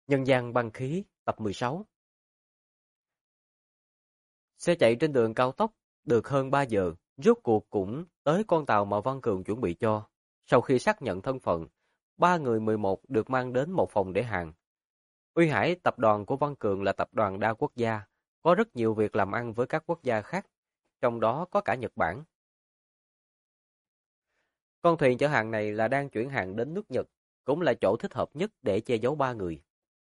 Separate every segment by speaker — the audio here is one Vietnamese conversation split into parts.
Speaker 1: Nhân gian băng khí tập 16. Xe chạy trên đường cao tốc được hơn 3 giờ, rốt cuộc cũng tới con tàu mà Văn Cường chuẩn bị cho. Sau khi xác nhận thân phận, ba người 11 được mang đến một phòng để hàng. Uy Hải tập đoàn của Văn Cường là tập đoàn đa quốc gia, có rất nhiều việc làm ăn với các quốc gia khác, trong đó có cả Nhật Bản. Con thuyền chở hàng này là đang chuyển hàng đến nước Nhật, cũng là chỗ thích hợp nhất để che giấu ba người.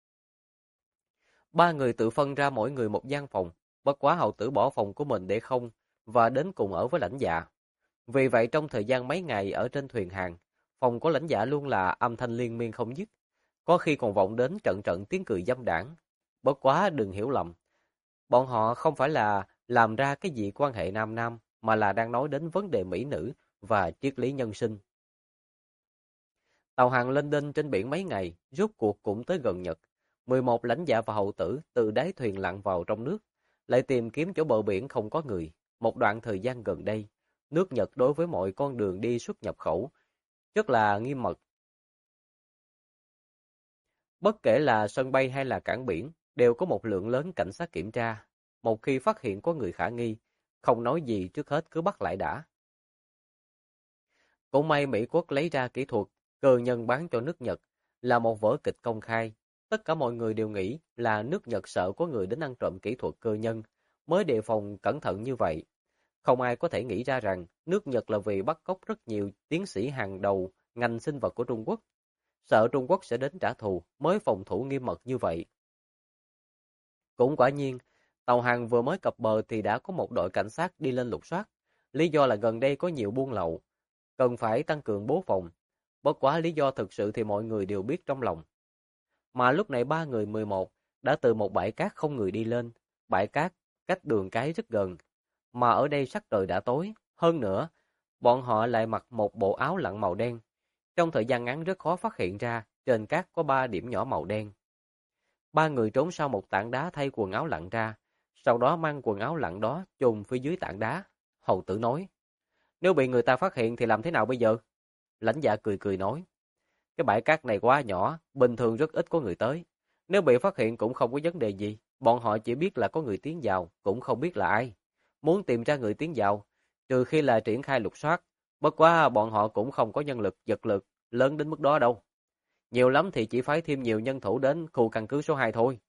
Speaker 1: Ba người tự phân ra mỗi người một gian phòng, bất quá Hậu Tử bỏ phòng của mình để không và đến cùng ở với lãnh dạ. Vì vậy trong thời gian mấy ngày ở trên thuyền hàng, phòng của lãnh dạ luôn là âm thanh liên miên không dứt, có khi còn vọng đến trận trận tiếng cười dâm đãng. Bất quá đừng hiểu lầm, bọn họ không phải là làm ra cái gì quan hệ nam nam, mà là đang nói đến vấn đề mỹ nữ và triết lý nhân sinh. Tàu hàng lênh đênh trên biển mấy ngày, rốt cuộc cũng tới gần Nhật. 11 lãnh dạ và hậu tử từ đáy thuyền lặn vào trong nước, lại tìm kiếm chỗ bờ biển không có người. Một đoạn thời gian gần đây, nước Nhật đối với mọi con đường đi xuất nhập khẩu rất là nghiêm mật. Bất kể là sân bay hay là cảng biển, đều có một lượng lớn cảnh sát kiểm tra. Một khi phát hiện có người khả nghi, không nói gì trước hết cứ bắt lại đã. Cũng may Mỹ Quốc lấy ra kỹ thuật cơ nhân bán cho nước Nhật là một vở kịch công khai. Tất cả mọi người đều nghĩ là nước Nhật sợ có người đến ăn trộm kỹ thuật cơ nhân, mới đề phòng cẩn thận như vậy. Không ai có thể nghĩ ra rằng nước Nhật là vì bắt cóc rất nhiều tiến sĩ hàng đầu ngành sinh vật của Trung Quốc. Sợ Trung Quốc sẽ đến trả thù mới phòng thủ nghiêm mật như vậy. Cũng quả nhiên, tàu hàng vừa mới cập bờ thì đã có một đội cảnh sát đi lên lục soát. Lý do là gần đây có nhiều buôn lậu, cần phải tăng cường bố phòng. Bất quá lý do thực sự thì mọi người đều biết trong lòng. Mà lúc này ba người 11 đã từ một bãi cát không người đi lên. Bãi cát cách đường cái rất gần. Mà ở đây sắc trời đã tối. Hơn nữa, bọn họ lại mặc một bộ áo lặn màu đen. Trong thời gian ngắn rất khó phát hiện ra trên cát có 3 điểm nhỏ màu đen. Ba người trốn sau một tảng đá thay quần áo lặn ra. Sau đó mang quần áo lặn đó chôn phía dưới tảng đá. Hầu tử nói, nếu bị người ta phát hiện thì làm thế nào bây giờ? Lãnh dạ cười cười nói, cái bãi cát này quá nhỏ, bình thường rất ít có người tới. Nếu bị phát hiện cũng không có vấn đề gì, bọn họ chỉ biết là có người tiến vào, cũng không biết là ai. Muốn tìm ra người tiến vào, trừ khi là triển khai lục soát, bất quá bọn họ cũng không có nhân lực, vật lực lớn đến mức đó đâu. Nhiều lắm thì chỉ phải thêm nhiều nhân thủ đến khu căn cứ số 2 thôi.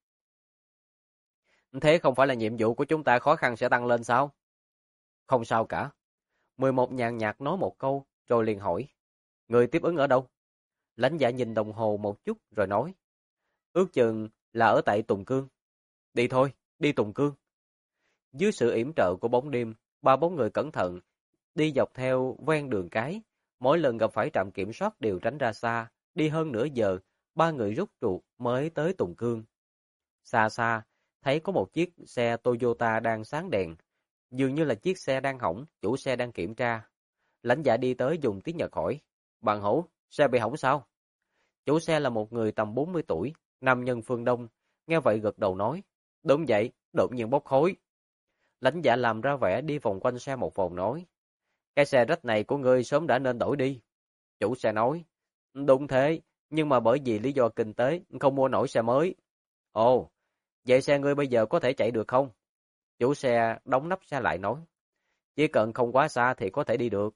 Speaker 1: Thế không phải là nhiệm vụ của chúng ta khó khăn sẽ tăng lên sao? Không sao cả. 11 nhàn nhạt nói một câu, rồi liền hỏi, người tiếp ứng ở đâu? Lãnh dạ nhìn đồng hồ một chút rồi nói, ước chừng là ở tại Tùng Cương. Đi thôi, đi Tùng Cương. Dưới sự yểm trợ của bóng đêm, ba bóng người cẩn thận, đi dọc theo ven đường cái. Mỗi lần gặp phải trạm kiểm soát đều tránh ra xa, đi hơn nửa giờ, ba người rút ruột mới tới Tùng Cương. Xa xa, thấy có một chiếc xe Toyota đang sáng đèn, dường như là chiếc xe đang hỏng, chủ xe đang kiểm tra. Lãnh dạ đi tới dùng tiếng Nhật hỏi, bạn hữu, xe bị hỏng sao? Chủ xe là một người tầm 40 tuổi, nam nhân phương Đông, nghe vậy gật đầu nói, đúng vậy, đột nhiên bốc khói. Lãnh dạ làm ra vẻ đi vòng quanh xe một vòng nói, cái xe rách này của ngươi sớm đã nên đổi đi. Chủ xe nói, đúng thế, nhưng mà bởi vì lý do kinh tế, không mua nổi xe mới. Ồ, vậy xe ngươi bây giờ có thể chạy được không? Chủ xe đóng nắp xe lại nói, chỉ cần không quá xa thì có thể đi được.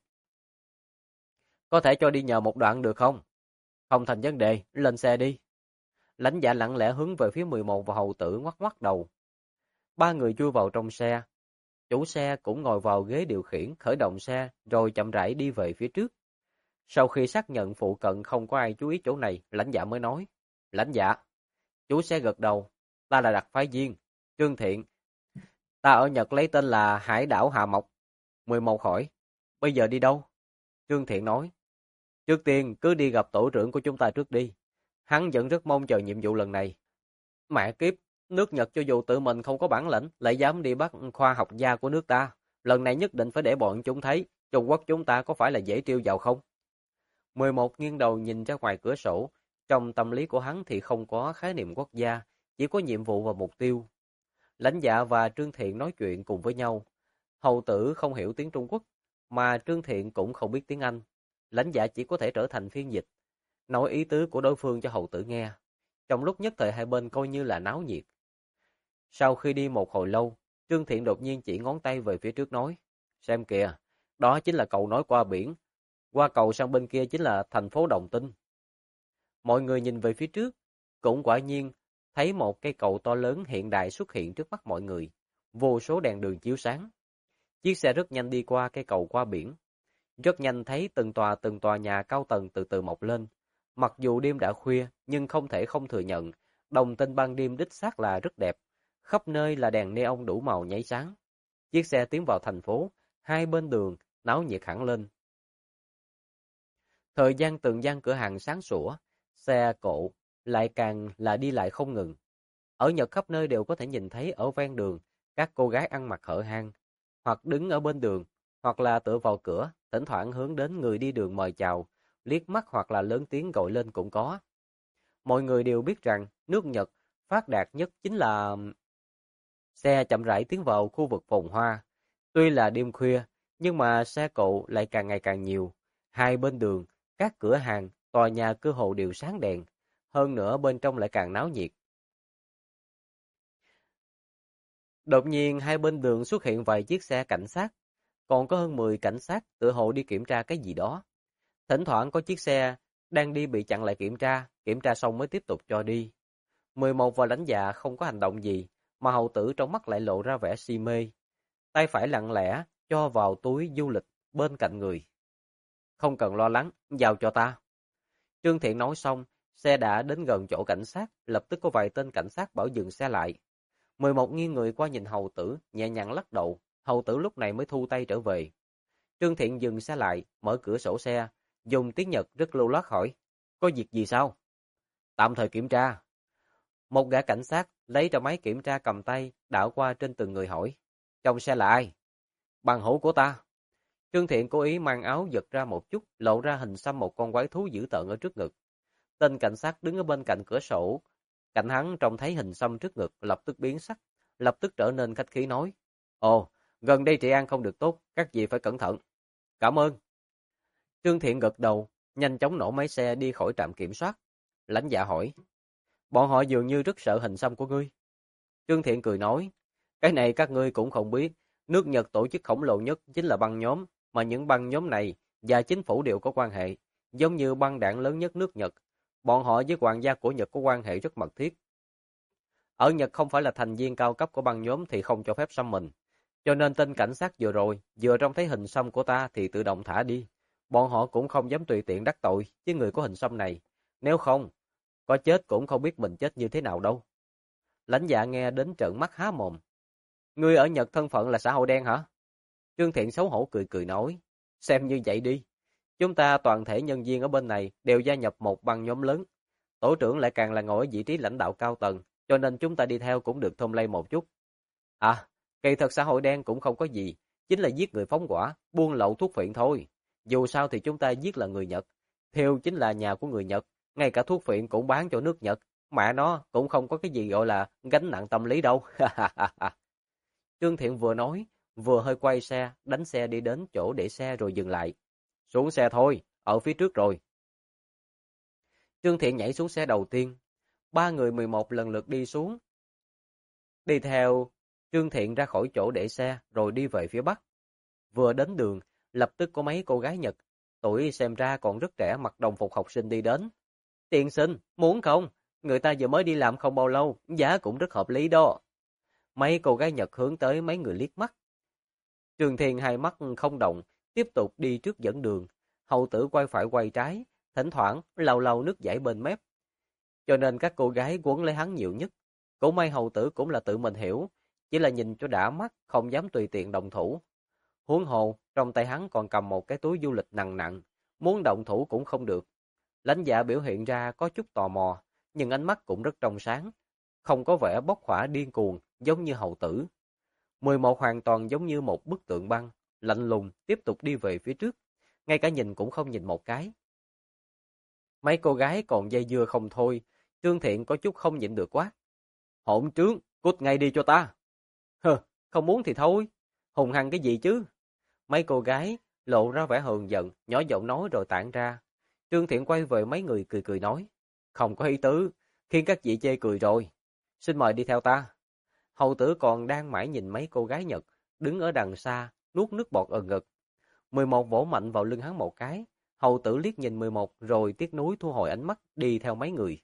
Speaker 1: Có thể cho đi nhờ một đoạn được không? Không thành vấn đề, lên xe đi. Lãnh dạ lặng lẽ hướng về phía 11 và hầu tử ngoắc ngoắc đầu. Ba người chui vào trong xe. Chủ xe cũng ngồi vào ghế điều khiển, khởi động xe, rồi chậm rãi đi về phía trước. Sau khi xác nhận phụ cận không có ai chú ý chỗ này, lãnh dạ mới nói. Lãnh dạ. Chủ xe gật đầu. Ta là đặc phái viên, Trương Thiện. Ta ở Nhật lấy tên là Hải đảo Hà Mộc. 11 hỏi. Bây giờ đi đâu? Trương Thiện nói. Trước tiên cứ đi gặp tổ trưởng của chúng ta trước đi. Hắn vẫn rất mong chờ nhiệm vụ lần này. Mẹ kiếp, nước Nhật cho dù tự mình không có bản lĩnh, lại dám đi bắt khoa học gia của nước ta. Lần này nhất định phải để bọn chúng thấy, Trung Quốc chúng ta có phải là dễ trêu vào không? 11 nghiêng đầu nhìn ra ngoài cửa sổ. Trong tâm lý của hắn thì không có khái niệm quốc gia, chỉ có nhiệm vụ và mục tiêu. Lãnh dạ và Trương Thiện nói chuyện cùng với nhau. Hầu tử không hiểu tiếng Trung Quốc, mà Trương Thiện cũng không biết tiếng Anh. Lãnh dạ chỉ có thể trở thành phiên dịch, nói ý tứ của đối phương cho hầu tử nghe. Trong lúc nhất thời hai bên coi như là náo nhiệt. Sau khi đi một hồi lâu, Trương Thiện đột nhiên chỉ ngón tay về phía trước nói, xem kìa, đó chính là cầu nối qua biển, qua cầu sang bên kia chính là thành phố Đồng Tinh. Mọi người nhìn về phía trước, cũng quả nhiên thấy một cây cầu to lớn hiện đại xuất hiện trước mắt mọi người, vô số đèn đường chiếu sáng. Chiếc xe rất nhanh đi qua cây cầu qua biển. Rất nhanh thấy từng tòa nhà cao tầng từ từ mọc lên. Mặc dù đêm đã khuya, nhưng không thể không thừa nhận, Đồng Tinh ban đêm đích xác là rất đẹp. Khắp nơi là đèn neon đủ màu nháy sáng. Chiếc xe tiến vào thành phố, hai bên đường náo nhiệt hẳn lên. Thời gian từng gian cửa hàng sáng sủa, xe cộ lại càng là đi lại không ngừng. Ở Nhật khắp nơi đều có thể nhìn thấy ở ven đường các cô gái ăn mặc hở hang, hoặc đứng ở bên đường, hoặc là tựa vào cửa, thỉnh thoảng hướng đến người đi đường mời chào, liếc mắt hoặc là lớn tiếng gọi lên cũng có. Mọi người đều biết rằng nước Nhật phát đạt nhất chính là xe chậm rãi tiến vào khu vực phồn hoa. Tuy là đêm khuya, nhưng mà xe cộ lại càng ngày càng nhiều. Hai bên đường, các cửa hàng, tòa nhà cơ hồ đều sáng đèn. Hơn nữa bên trong lại càng náo nhiệt. Đột nhiên hai bên đường xuất hiện vài chiếc xe cảnh sát. Còn có hơn 10 cảnh sát tựa hồ đi kiểm tra cái gì đó. Thỉnh thoảng có chiếc xe đang đi bị chặn lại kiểm tra xong mới tiếp tục cho đi. 11 và lãnh dạ không có hành động gì, mà hầu tử trong mắt lại lộ ra vẻ si mê. Tay phải lặng lẽ cho vào túi du lịch bên cạnh người. Không cần lo lắng, giao cho ta. Trương Thiện nói xong, xe đã đến gần chỗ cảnh sát, lập tức có vài tên cảnh sát bảo dừng xe lại. 11 nghiêng người qua nhìn hầu tử, nhẹ nhàng lắc đầu, hầu tử lúc này mới thu tay trở về. Trương Thiện dừng xe lại, mở cửa sổ xe, dùng tiếng Nhật rất lưu loát hỏi, có việc gì sao? Tạm thời kiểm tra. Một gã cảnh sát lấy ra máy kiểm tra cầm tay, đảo qua trên từng người hỏi, trong xe là ai? Bằng hữu của ta. Trương Thiện cố ý mang áo giật ra một chút, lộ ra hình xăm một con quái thú dữ tợn ở trước ngực. Tên cảnh sát đứng ở bên cạnh cửa sổ, cạnh hắn trông thấy hình xăm trước ngực, lập tức biến sắc, lập tức trở nên khách khí nói, ồ, gần đây trị an không được tốt, các vị phải cẩn thận. Cảm ơn. Trương Thiện gật đầu, nhanh chóng nổ máy xe đi khỏi trạm kiểm soát. Lãnh dạ hỏi, bọn họ dường như rất sợ hình xăm của ngươi. Trương Thiện cười nói, cái này các ngươi cũng không biết, nước Nhật tổ chức khổng lồ nhất chính là băng nhóm, mà những băng nhóm này và chính phủ đều có quan hệ, giống như băng đảng lớn nhất nước Nhật. Bọn họ với hoàng gia của Nhật có quan hệ rất mật thiết. Ở Nhật không phải là thành viên cao cấp của băng nhóm thì không cho phép xăm mình. Cho nên tên cảnh sát vừa rồi, vừa trông thấy hình xăm của ta thì tự động thả đi. Bọn họ cũng không dám tùy tiện đắc tội với người có hình xăm này. Nếu không, có chết cũng không biết mình chết như thế nào đâu. Lãnh dạ nghe đến trợn mắt há mồm. Ngươi ở Nhật thân phận là xã hội đen hả? Trương Thiện xấu hổ cười cười nói. Xem như vậy đi. Chúng ta toàn thể nhân viên ở bên này đều gia nhập một băng nhóm lớn. Tổ trưởng lại càng là ngồi ở vị trí lãnh đạo cao tầng, cho nên chúng ta đi theo cũng được thơm lây một chút. À, kỳ thật xã hội đen cũng không có gì, chính là giết người phóng hỏa, buôn lậu thuốc phiện thôi. Dù sao thì chúng ta giết là người Nhật, theo chính là nhà của người Nhật, ngay cả thuốc phiện cũng bán cho nước Nhật, mẹ nó cũng không có cái gì gọi là gánh nặng tâm lý đâu. Trương Thiện vừa nói, vừa hơi quay xe, đánh xe đi đến chỗ để xe rồi dừng lại. Xuống xe thôi, ở phía trước rồi. Trương Thiện nhảy xuống xe đầu tiên. Ba người 11 lần lượt đi xuống. Đi theo Trương Thiện ra khỏi chỗ để xe rồi đi về phía bắc. Vừa đến đường, lập tức có mấy cô gái Nhật, tuổi xem ra còn rất trẻ mặc đồng phục học sinh đi đến. Tiên sinh, muốn không? Người ta vừa mới đi làm không bao lâu, giá cũng rất hợp lý đó. Mấy cô gái Nhật hướng tới mấy người liếc mắt. Trương Thiện hai mắt không động, tiếp tục đi trước dẫn đường. Hầu tử quay phải quay trái, thỉnh thoảng lau lau nước dãi bên mép. Cho nên các cô gái quấn lấy hắn nhiều nhất. Cũng may hầu tử cũng là tự mình hiểu, chỉ là nhìn cho đã mắt, không dám tùy tiện động thủ. Huống hồ, trong tay hắn còn cầm một cái túi du lịch nặng nặng, muốn động thủ cũng không được. Lãnh dạ biểu hiện ra có chút tò mò, nhưng ánh mắt cũng rất trong sáng, không có vẻ bốc hỏa điên cuồng giống như hầu tử. 11 hoàn toàn giống như một bức tượng băng, lạnh lùng tiếp tục đi về phía trước, ngay cả nhìn cũng không nhìn một cái. Mấy cô gái còn dây dưa không thôi, Trương Thiện có chút không nhịn được quá. Hỗn trướng, cút ngay đi cho ta. Hừ, không muốn thì thôi, hùng hăng cái gì chứ? Mấy cô gái lộ ra vẻ hờn giận, nhỏ giọng nói rồi tản ra. Trương Thiện quay về mấy người cười cười nói, không có ý tứ, khiến các vị chê cười rồi. Xin mời đi theo ta. Hầu tử còn đang mãi nhìn mấy cô gái Nhật, đứng ở đằng xa, nuốt nước bọt ừng ngực. 11 vỗ mạnh vào lưng hắn một cái. Hầu tử liếc nhìn 11 rồi tiếc nuối thu hồi ánh mắt đi theo mấy người.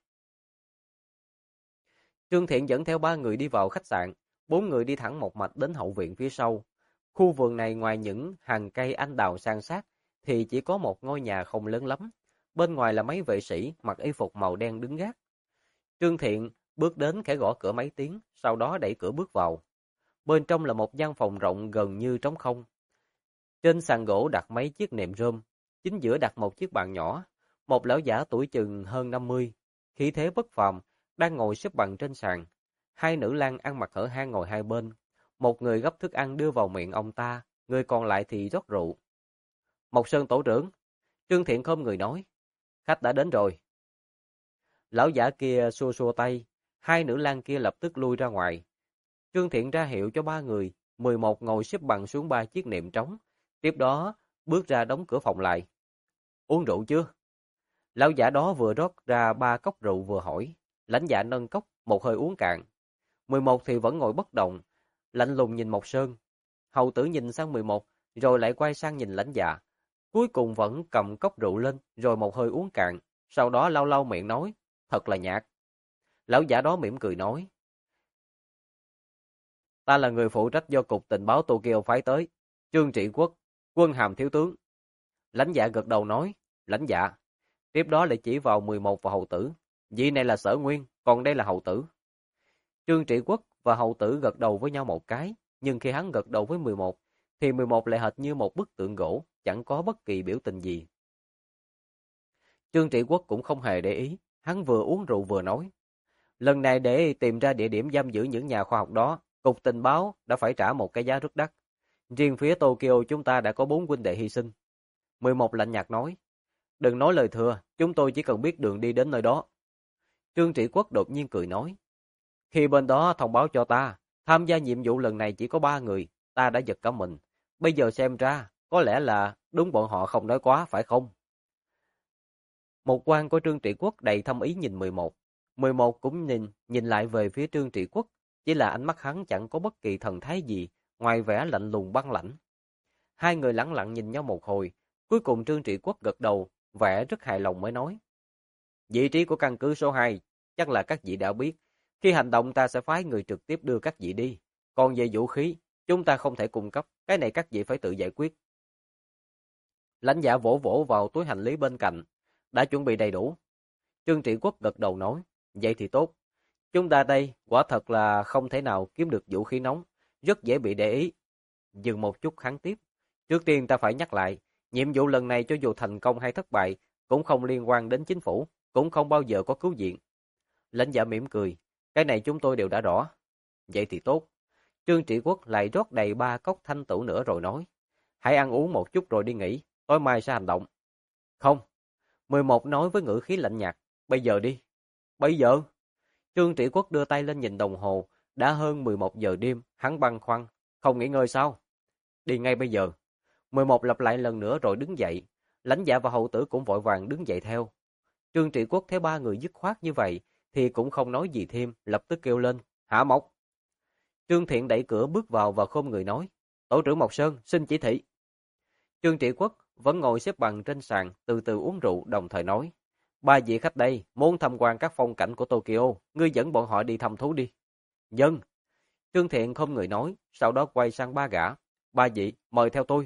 Speaker 1: Trương Thiện dẫn theo 3 người đi vào khách sạn, 4 người đi thẳng một mạch đến hậu viện phía sau. Khu vườn này ngoài những hàng cây anh đào san sát thì chỉ có một ngôi nhà không lớn lắm. Bên ngoài là mấy vệ sĩ mặc y phục màu đen đứng gác. Trương Thiện bước đến khẽ gõ cửa mấy tiếng, sau đó đẩy cửa bước vào. Bên trong là một gian phòng rộng gần như trống không. Trên sàn gỗ đặt mấy chiếc nệm rơm, chính giữa đặt một chiếc bàn nhỏ. Một lão giả tuổi chừng hơn 50, khí thế bất phàm, đang ngồi xếp bằng trên sàn. Hai nữ lang ăn mặc hở hang ngồi hai bên. Một người gấp thức ăn đưa vào miệng ông ta, người còn lại thì rót rượu. Mộc Sơn tổ trưởng, Trương Thiện khom người nói, khách đã đến rồi. Lão giả kia xua xua tay, hai nữ lang kia lập tức lui ra ngoài. Trương Thiện ra hiệu cho 3 người, 11 ngồi xếp bằng xuống 3 chiếc nệm trống, tiếp đó bước ra đóng cửa phòng lại. Uống rượu chưa? Lão giả đó vừa rót ra 3 cốc rượu vừa hỏi, lãnh dạ nâng cốc, một hơi uống cạn. 11 thì vẫn ngồi bất động, lạnh lùng nhìn Mộc Sơn. Hầu tử nhìn sang 11, rồi lại quay sang nhìn lãnh dạ. Cuối cùng vẫn cầm cốc rượu lên, rồi một hơi uống cạn, sau đó lau lau miệng nói, thật là nhạt. Lão giả đó mỉm cười nói, ta là người phụ trách do Cục Tình báo Tokyo phái tới, Trương Trị Quốc, quân hàm thiếu tướng. Lãnh dạ gật đầu nói, lãnh dạ. Tiếp đó lại chỉ vào 11 và hầu tử. Vị này là Sở Nguyên, còn đây là hầu tử. Trương Trị Quốc và hầu tử gật đầu với nhau một cái, nhưng khi hắn gật đầu với 11, thì 11 lại hệt như một bức tượng gỗ, chẳng có bất kỳ biểu tình gì. Trương Trị Quốc cũng không hề để ý, hắn vừa uống rượu vừa nói. Lần này để tìm ra địa điểm giam giữ những nhà khoa học đó, Cục Tình báo đã phải trả một cái giá rất đắt. Riêng phía Tokyo chúng ta đã có 4 huynh đệ hy sinh. 11 lạnh nhạt nói, đừng nói lời thừa, chúng tôi chỉ cần biết đường đi đến nơi đó. Trương Trị Quốc đột nhiên cười nói, khi bên đó thông báo cho ta, tham gia nhiệm vụ lần này chỉ có 3 người, ta đã giật cả mình. Bây giờ xem ra, có lẽ là đúng bọn họ không nói quá, phải không? Một quan của Trương Trị Quốc đầy thâm ý nhìn 11. 11 cũng nhìn lại về phía Trương Trị Quốc, chỉ là ánh mắt hắn chẳng có bất kỳ thần thái gì, ngoài vẻ lạnh lùng băng lãnh. Hai người lẳng lặng nhìn nhau một hồi, cuối cùng Trương Trị Quốc gật đầu, vẻ rất hài lòng mới nói. Vị trí của căn cứ số 2, chắc là các vị đã biết. Khi hành động ta sẽ phái người trực tiếp đưa các vị đi. Còn về vũ khí, chúng ta không thể cung cấp, cái này các vị phải tự giải quyết. Lãnh dạ vỗ vỗ vào túi hành lý bên cạnh, đã chuẩn bị đầy đủ. Trương Trị Quốc gật đầu nói, vậy thì tốt. Chúng ta đây quả thật là không thể nào kiếm được vũ khí nóng, rất dễ bị để ý. Dừng một chút hắn tiếp. Trước tiên ta phải nhắc lại, nhiệm vụ lần này cho dù thành công hay thất bại, cũng không liên quan đến chính phủ, cũng không bao giờ có cứu viện. Lãnh dạ mỉm cười, cái này chúng tôi đều đã rõ. Vậy thì tốt. Trương Trị Quốc lại rót đầy 3 cốc thanh tửu nữa rồi nói, hãy ăn uống một chút rồi đi nghỉ, tối mai sẽ hành động. Không. 11 nói với ngữ khí lạnh nhạt, bây giờ đi. Bây giờ? Trương Trị Quốc đưa tay lên nhìn đồng hồ, đã hơn 11 giờ đêm, hắn băn khoăn, không nghỉ ngơi sao? Đi ngay bây giờ. 11 lặp lại lần nữa rồi đứng dậy, lãnh dạ và hầu tử cũng vội vàng đứng dậy theo. Trương Trị Quốc thấy 3 người dứt khoát như vậy, thì cũng không nói gì thêm, lập tức kêu lên, Hạ Mộc. Trương Thiện đẩy cửa bước vào và khom người nói, tổ trưởng Mộc Sơn, xin chỉ thị. Trương Trị Quốc vẫn ngồi xếp bằng trên sàn, từ từ uống rượu, đồng thời nói, 3 vị khách đây, muốn tham quan các phong cảnh của Tokyo, ngươi dẫn bọn họ đi thăm thú đi. Dân. Trương Thiện không người nói, sau đó quay sang 3 gã, 3 vị, mời theo tôi.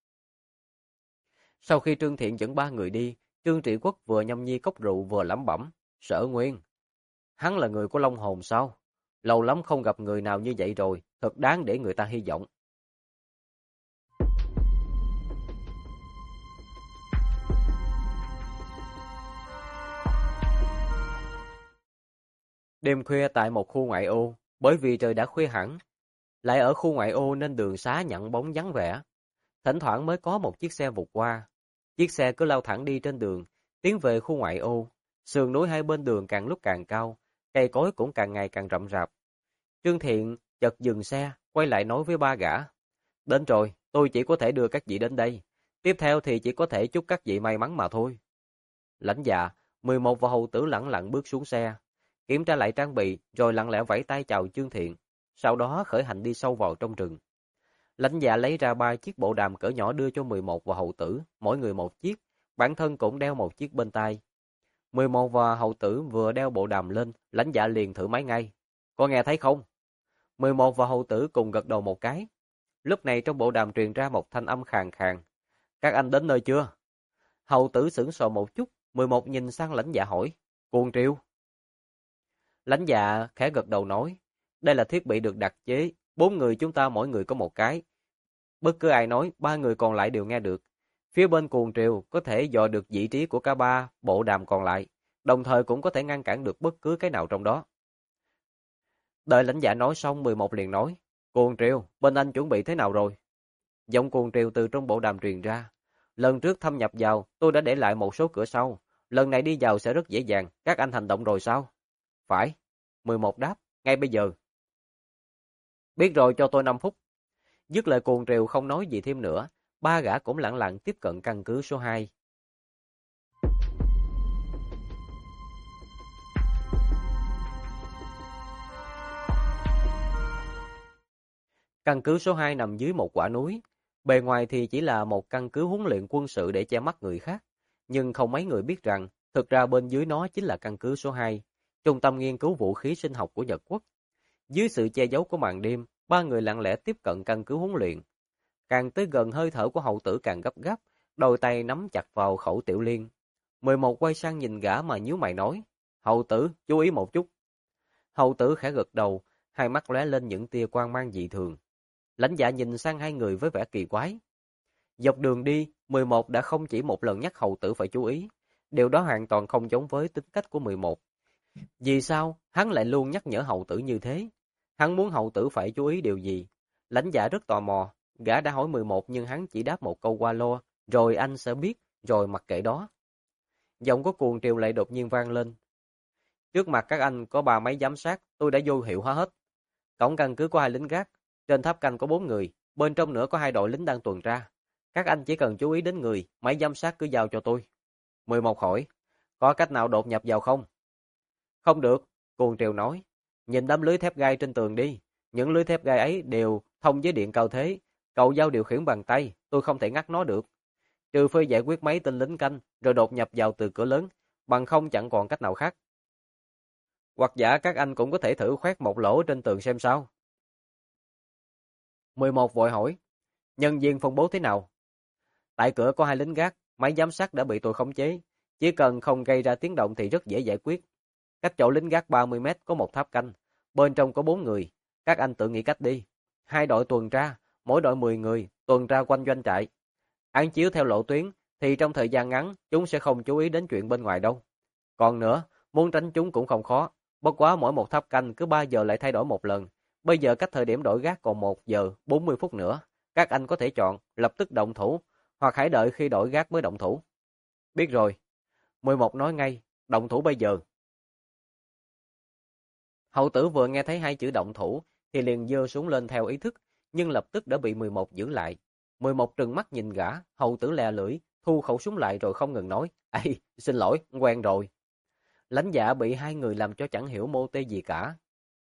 Speaker 1: Sau khi Trương Thiện dẫn 3 người đi, Trương Trị Quốc vừa nhâm nhi cốc rượu vừa lẩm bẩm, Sở Nguyên. Hắn là người của Long Hồn sao? Lâu lắm không gặp người nào như vậy rồi, thật đáng để người ta hy vọng. Đêm khuya tại một khu ngoại ô, bởi vì trời đã khuya hẳn, lại ở khu ngoại ô nên đường xá nhận bóng vắng vẻ. Thỉnh thoảng mới có một chiếc xe vụt qua. Chiếc xe cứ lao thẳng đi trên đường, tiến về khu ngoại ô. Sườn núi hai bên đường càng lúc càng cao, cây cối cũng càng ngày càng rậm rạp. Trương Thiện chợt dừng xe, quay lại nói với 3 gã. Đến rồi, tôi chỉ có thể đưa các vị đến đây. Tiếp theo thì chỉ có thể chúc các vị may mắn mà thôi. Lãnh dạ, 11 và hầu tử lẳng lặng bước xuống xe. kiểm tra lại trang bị rồi lặng lẽ vẫy tay chào Chương Thiện, sau đó khởi hành đi sâu vào trong rừng. Lãnh Dạ lấy ra 3 chiếc bộ đàm cỡ nhỏ đưa cho 11 và Hậu Tử, mỗi người một chiếc, bản thân cũng đeo một chiếc bên tai. 11 và Hậu Tử vừa đeo bộ đàm lên, Lãnh Dạ liền thử máy ngay. Có nghe thấy không? 11 và Hậu Tử cùng gật đầu một cái. Lúc này trong bộ đàm truyền ra một thanh âm khàn khàn. Các anh đến nơi chưa? Hậu Tử sững sờ một chút, 11 nhìn sang Lãnh Dạ hỏi. Cuồng Triều. Lãnh Dạ khẽ gật đầu nói. Đây là thiết bị được đặc chế, 4 người chúng ta mỗi người có một cái. Bất cứ ai nói, 3 người còn lại đều nghe được. Phía bên Cuồng Triều có thể dò được vị trí của cả 3 bộ đàm còn lại, đồng thời cũng có thể ngăn cản được bất cứ cái nào trong đó. Đợi Lãnh Dạ nói xong, 11 liền nói. Cuồng Triều, bên anh chuẩn bị thế nào rồi? Giọng Cuồng Triều từ trong bộ đàm truyền ra. Lần trước thâm nhập vào, tôi đã để lại một số cửa sau. Lần này đi vào sẽ rất dễ dàng. Các anh hành động rồi sao? Phải. 11 đáp. Ngay bây giờ. Biết rồi, cho tôi 5 phút. Dứt lời Cuồng Triều không nói gì thêm nữa. 3 gã cũng lặng lặng tiếp cận căn cứ số 2. Căn cứ số 2 nằm dưới một quả núi. Bề ngoài thì chỉ là một căn cứ huấn luyện quân sự để che mắt người khác. Nhưng không mấy người biết rằng, thực ra bên dưới nó chính là căn cứ số 2, trung tâm nghiên cứu vũ khí sinh học của Nhật Quốc. Dưới sự che giấu của màn đêm, 3 người lặng lẽ tiếp cận căn cứ huấn luyện. Càng tới gần, hơi thở của Hậu Tử càng gấp gáp, đôi tay nắm chặt vào khẩu tiểu liên. 11 quay sang nhìn gã mà nhíu mày nói, Hậu Tử, chú ý một chút. Hậu Tử khẽ gật đầu, hai mắt lóe lên những tia quang mang dị thường. Lãnh Dạ nhìn sang hai người với vẻ kỳ quái. Dọc đường đi, 11 đã không chỉ một lần nhắc Hậu Tử phải chú ý. Điều đó hoàn toàn không giống với tính cách của 11. Vì sao hắn lại luôn nhắc nhở Hậu Tử như thế? Hắn muốn Hậu Tử phải chú ý điều gì? Lãnh Dạ rất tò mò. Gã đã hỏi 11 nhưng hắn chỉ đáp một câu qua loa, rồi anh sẽ biết, rồi mặc kệ đó. Giọng của Cuồng Triều lại đột nhiên vang lên. Trước mặt các anh có 3 máy giám sát, tôi đã vô hiệu hóa hết. Cổng căn cứ có 2 lính gác, trên tháp canh có 4 người, bên trong nữa có 2 đội lính đang tuần tra. Các anh chỉ cần chú ý đến người, máy giám sát cứ giao cho tôi. 11 hỏi, có cách nào đột nhập vào không? Không được, Cuồng Triều nói. Nhìn đám lưới thép gai trên tường đi, những lưới thép gai ấy đều thông với điện cao thế. Cậu giao điều khiển bằng tay, tôi không thể ngắt nó được. Trừ phi giải quyết mấy tên lính canh, rồi đột nhập vào từ cửa lớn, bằng không chẳng còn cách nào khác. Hoặc giả các anh cũng có thể thử khoét một lỗ trên tường xem sao. 11 vội hỏi, nhân viên phân bố thế nào? Tại cửa có 2 lính gác, máy giám sát đã bị tôi khống chế. Chỉ cần không gây ra tiếng động thì rất dễ giải quyết. Cách chỗ lính gác 30 mét có một tháp canh, bên trong có 4 người. Các anh tự nghĩ cách đi. 2 đội tuần tra, mỗi đội 10 người, tuần tra quanh doanh trại. Án chiếu theo lộ tuyến, thì trong thời gian ngắn, chúng sẽ không chú ý đến chuyện bên ngoài đâu. Còn nữa, muốn tránh chúng cũng không khó. Bất quá mỗi một tháp canh cứ 3 giờ lại thay đổi một lần. Bây giờ cách thời điểm đổi gác còn 1 giờ 40 phút nữa. Các anh có thể chọn lập tức động thủ, hoặc hãy đợi khi đổi gác mới động thủ. Biết rồi. 11 nói ngay, động thủ bây giờ. Hậu Tử vừa nghe thấy 2 chữ động thủ, thì liền giơ súng lên theo ý thức, nhưng lập tức đã bị 11 giữ lại. 11 trừng mắt nhìn gã, Hậu Tử lè lưỡi, thu khẩu súng lại rồi không ngừng nói, ây, xin lỗi, quen rồi. Lãnh Dạ bị 2 người làm cho chẳng hiểu mô tê gì cả.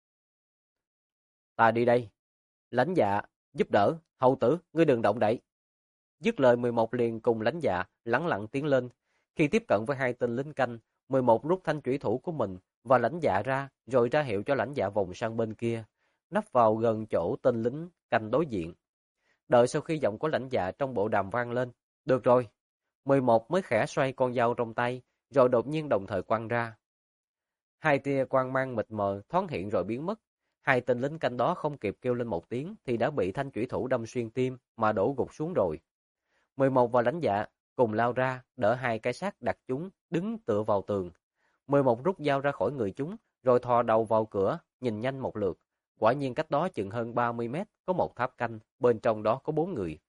Speaker 1: Ta đi đây. Lãnh Dạ, giúp đỡ, Hậu Tử, ngươi đừng động đậy. Dứt lời 11 liền cùng Lãnh Dạ lẳng lặng tiến lên. Khi tiếp cận với 2 tên lính canh, 11 rút thanh chủy thủ của mình và Lãnh Dạ ra, rồi ra hiệu cho Lãnh Dạ vòng sang bên kia, nấp vào gần chỗ tên lính canh đối diện. Đợi sau khi giọng của Lãnh Dạ trong bộ đàm vang lên, được rồi. 11 mới khẽ xoay con dao trong tay, rồi đột nhiên đồng thời quăng ra. 2 tia quang mang mịt mờ thoáng hiện rồi biến mất. 2 tên lính canh đó không kịp kêu lên một tiếng thì đã bị thanh chủy thủ đâm xuyên tim mà đổ gục xuống rồi. 11 và Lãnh Dạ cùng lao ra, đỡ 2 cái xác đặt chúng đứng tựa vào tường. 11 rút dao ra khỏi người chúng, rồi thò đầu vào cửa, nhìn nhanh một lượt. Quả nhiên cách đó chừng hơn 30 mét có một tháp canh, bên trong đó có 4 người.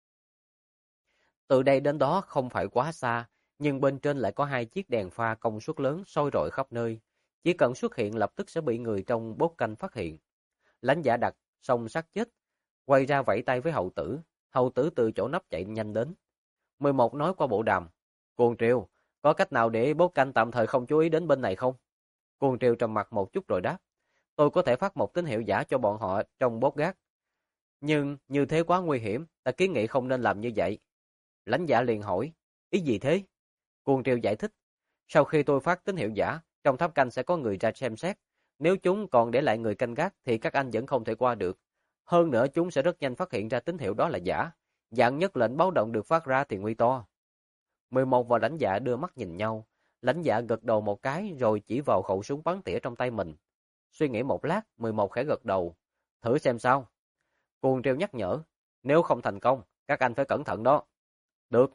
Speaker 1: Từ đây đến đó không phải quá xa, nhưng bên trên lại có 2 chiếc đèn pha công suất lớn soi rọi khắp nơi. Chỉ cần xuất hiện lập tức sẽ bị người trong bốt canh phát hiện. Lãnh Dạ đặt xong xác chết, quay ra vẫy tay với Hậu Tử. Hậu Tử từ chỗ nấp chạy nhanh đến. 11 nói qua bộ đàm, Cuồng Triều, có cách nào để bốt canh tạm thời không chú ý đến bên này không? Cuồng Triều trầm mặt một chút rồi đáp. Tôi có thể phát một tín hiệu giả cho bọn họ trong bốt gác. Nhưng như thế quá nguy hiểm, ta kiến nghị không nên làm như vậy. Lãnh Dạ liền hỏi, ý gì thế? Cuồng Triều giải thích, sau khi tôi phát tín hiệu giả, trong tháp canh sẽ có người ra xem xét. Nếu chúng còn để lại người canh gác thì các anh vẫn không thể qua được. Hơn nữa chúng sẽ rất nhanh phát hiện ra tín hiệu đó là giả. Dạng nhất lệnh báo động được phát ra thì nguy to. 11 và Lãnh Dạ đưa mắt nhìn nhau. Lãnh Dạ gật đầu một cái rồi chỉ vào khẩu súng bắn tỉa trong tay mình. Suy nghĩ một lát, 11 khẽ gật đầu. Thử xem sao. Cuồng Triều nhắc nhở, nếu không thành công, các anh phải cẩn thận đó. Được.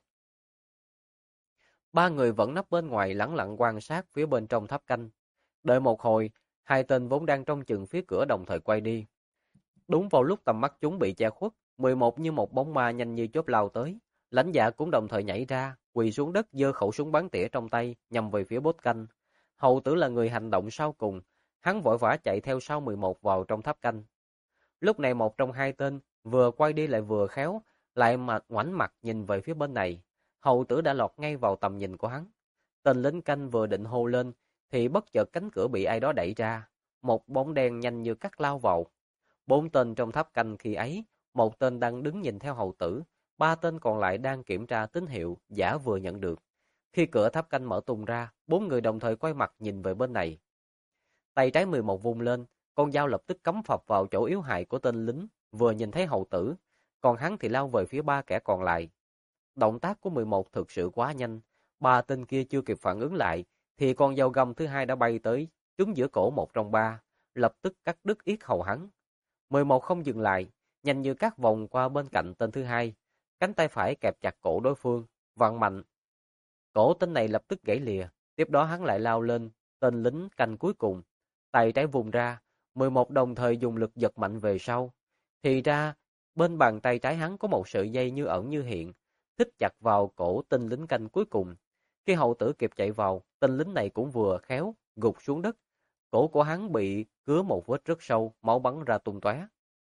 Speaker 1: Ba người vẫn nấp bên ngoài lẳng lặng quan sát phía bên trong tháp canh. Đợi một hồi, hai tên vốn đang trông chừng phía cửa đồng thời quay đi. Đúng vào lúc tầm mắt chúng bị che khuất, 11 như một bóng ma nhanh như chớp lao tới. Lãnh Dạ cũng đồng thời nhảy ra, quỳ xuống đất giơ khẩu súng bắn tỉa trong tay, nhằm về phía bốt canh. Hầu Tử là người hành động sau cùng, hắn vội vã chạy theo sau 11 vào trong tháp canh. Lúc này một trong hai tên vừa quay đi lại vừa khéo, lại ngoảnh mặt nhìn về phía bên này. Hầu Tử đã lọt ngay vào tầm nhìn của hắn. Tên lính canh vừa định hô lên, thì bất chợt cánh cửa bị ai đó đẩy ra. Một bóng đen nhanh như cắt lao vào. Bốn tên trong tháp canh khi ấy, một tên đang đứng nhìn theo Hầu Tử, ba tên còn lại đang kiểm tra tín hiệu giả vừa nhận được. Khi cửa tháp canh mở tung ra, bốn người đồng thời quay mặt nhìn về bên này. Tay trái 11 vung lên, con dao lập tức cắm phập vào chỗ yếu hại của tên lính vừa nhìn thấy Hầu Tử, còn hắn thì lao về phía ba kẻ còn lại. Động tác của 11 thực sự quá nhanh, ba tên kia chưa kịp phản ứng lại, thì con dao găm thứ hai đã bay tới, trúng giữa cổ một trong ba, lập tức cắt đứt yết hầu hắn. 11 không dừng lại, nhanh như cắt vòng qua bên cạnh tên thứ hai, cánh tay phải kẹp chặt cổ đối phương, vặn mạnh. Cổ tên này lập tức gãy lìa, tiếp đó hắn lại lao lên, tên lính canh cuối cùng. Tay trái vùng ra, 11 đồng thời dùng lực giật mạnh về sau. Thì ra, bên bàn tay trái hắn có một sợi dây như ẩn như hiện, thích chặt vào cổ tên lính canh cuối cùng. Khi Hầu Tử kịp chạy vào, tên lính này cũng vừa khéo, gục xuống đất. Cổ của hắn bị cứa một vết rất sâu, máu bắn ra tung tóe.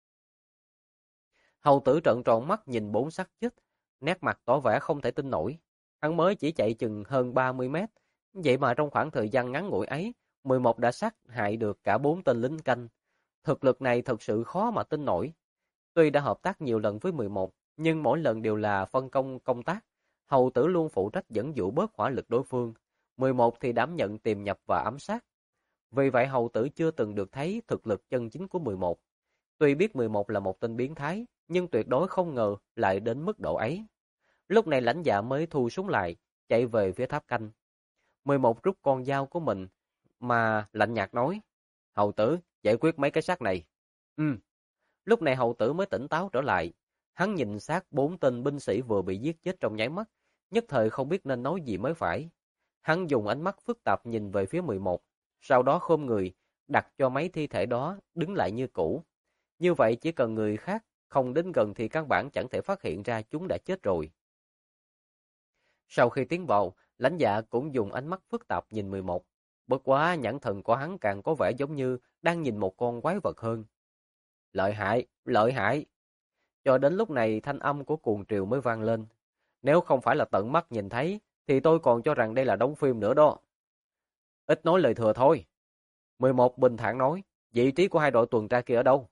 Speaker 1: Hầu Tử trợn tròn mắt nhìn bốn xác chết, nét mặt tỏ vẻ không thể tin nổi. Hắn mới chỉ chạy chừng hơn 30 mét, vậy mà trong khoảng thời gian ngắn ngủi ấy, 11 đã sát hại được cả 4 tên lính canh. Thực lực này thật sự khó mà tin nổi. Tuy đã hợp tác nhiều lần với 11, nhưng mỗi lần đều là phân công công tác. Hầu Tử luôn phụ trách dẫn dụ bớt hỏa lực đối phương. 11 thì đảm nhận tìm nhập và ám sát. Vì vậy Hầu Tử chưa từng được thấy thực lực chân chính của 11. Tuy biết 11 là một tên biến thái, nhưng tuyệt đối không ngờ lại đến mức độ ấy. Lúc này Lãnh Dạ mới thu súng lại, chạy về phía tháp canh. 11 rút con dao của mình, mà lạnh nhạt nói, Hầu Tử, giải quyết mấy cái xác này. Lúc này Hầu Tử mới tỉnh táo trở lại. Hắn nhìn xác 4 tên binh sĩ vừa bị giết chết trong nháy mắt, nhất thời không biết nên nói gì mới phải. Hắn dùng ánh mắt phức tạp nhìn về phía 11, sau đó khom người, đặt cho mấy thi thể đó đứng lại như cũ. Như vậy chỉ cần người khác không đến gần thì căn bản chẳng thể phát hiện ra chúng đã chết rồi. Sau khi tiến vào, Lãnh Dạ cũng dùng ánh mắt phức tạp nhìn 11. Bất quá nhãn thần của hắn càng có vẻ giống như đang nhìn một con quái vật hơn. Lợi hại, lợi hại. Cho đến lúc này thanh âm của Cuồng Triều mới vang lên. Nếu không phải là tận mắt nhìn thấy, thì tôi còn cho rằng đây là đóng phim nữa đó. Ít nói lời thừa thôi. 11 bình thản nói, vị trí của hai đội tuần tra kia ở đâu?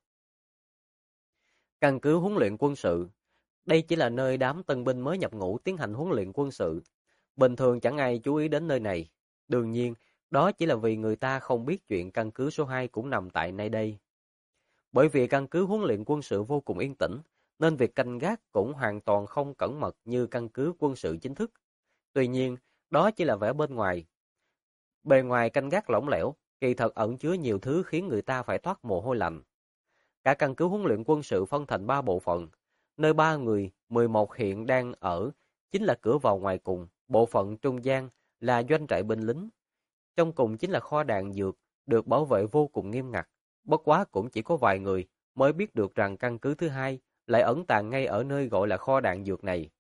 Speaker 1: Căn cứ huấn luyện quân sự. Đây chỉ là nơi đám tân binh mới nhập ngũ tiến hành huấn luyện quân sự. Bình thường chẳng ai chú ý đến nơi này. Đương nhiên, đó chỉ là vì người ta không biết chuyện căn cứ số 2 cũng nằm tại nơi đây. Bởi vì căn cứ huấn luyện quân sự vô cùng yên tĩnh, nên việc canh gác cũng hoàn toàn không cẩn mật như căn cứ quân sự chính thức. Tuy nhiên, đó chỉ là vẻ bên ngoài. Bề ngoài canh gác lỏng lẻo, kỳ thật ẩn chứa nhiều thứ khiến người ta phải thoát mồ hôi lạnh. Cả căn cứ huấn luyện quân sự phân thành 3 bộ phận, nơi 3 người 11 hiện đang ở chính là cửa vào ngoài cùng, bộ phận trung gian là doanh trại binh lính. Trong cùng chính là kho đạn dược, được bảo vệ vô cùng nghiêm ngặt. Bất quá cũng chỉ có vài người mới biết được rằng căn cứ thứ hai lại ẩn tàng ngay ở nơi gọi là kho đạn dược này.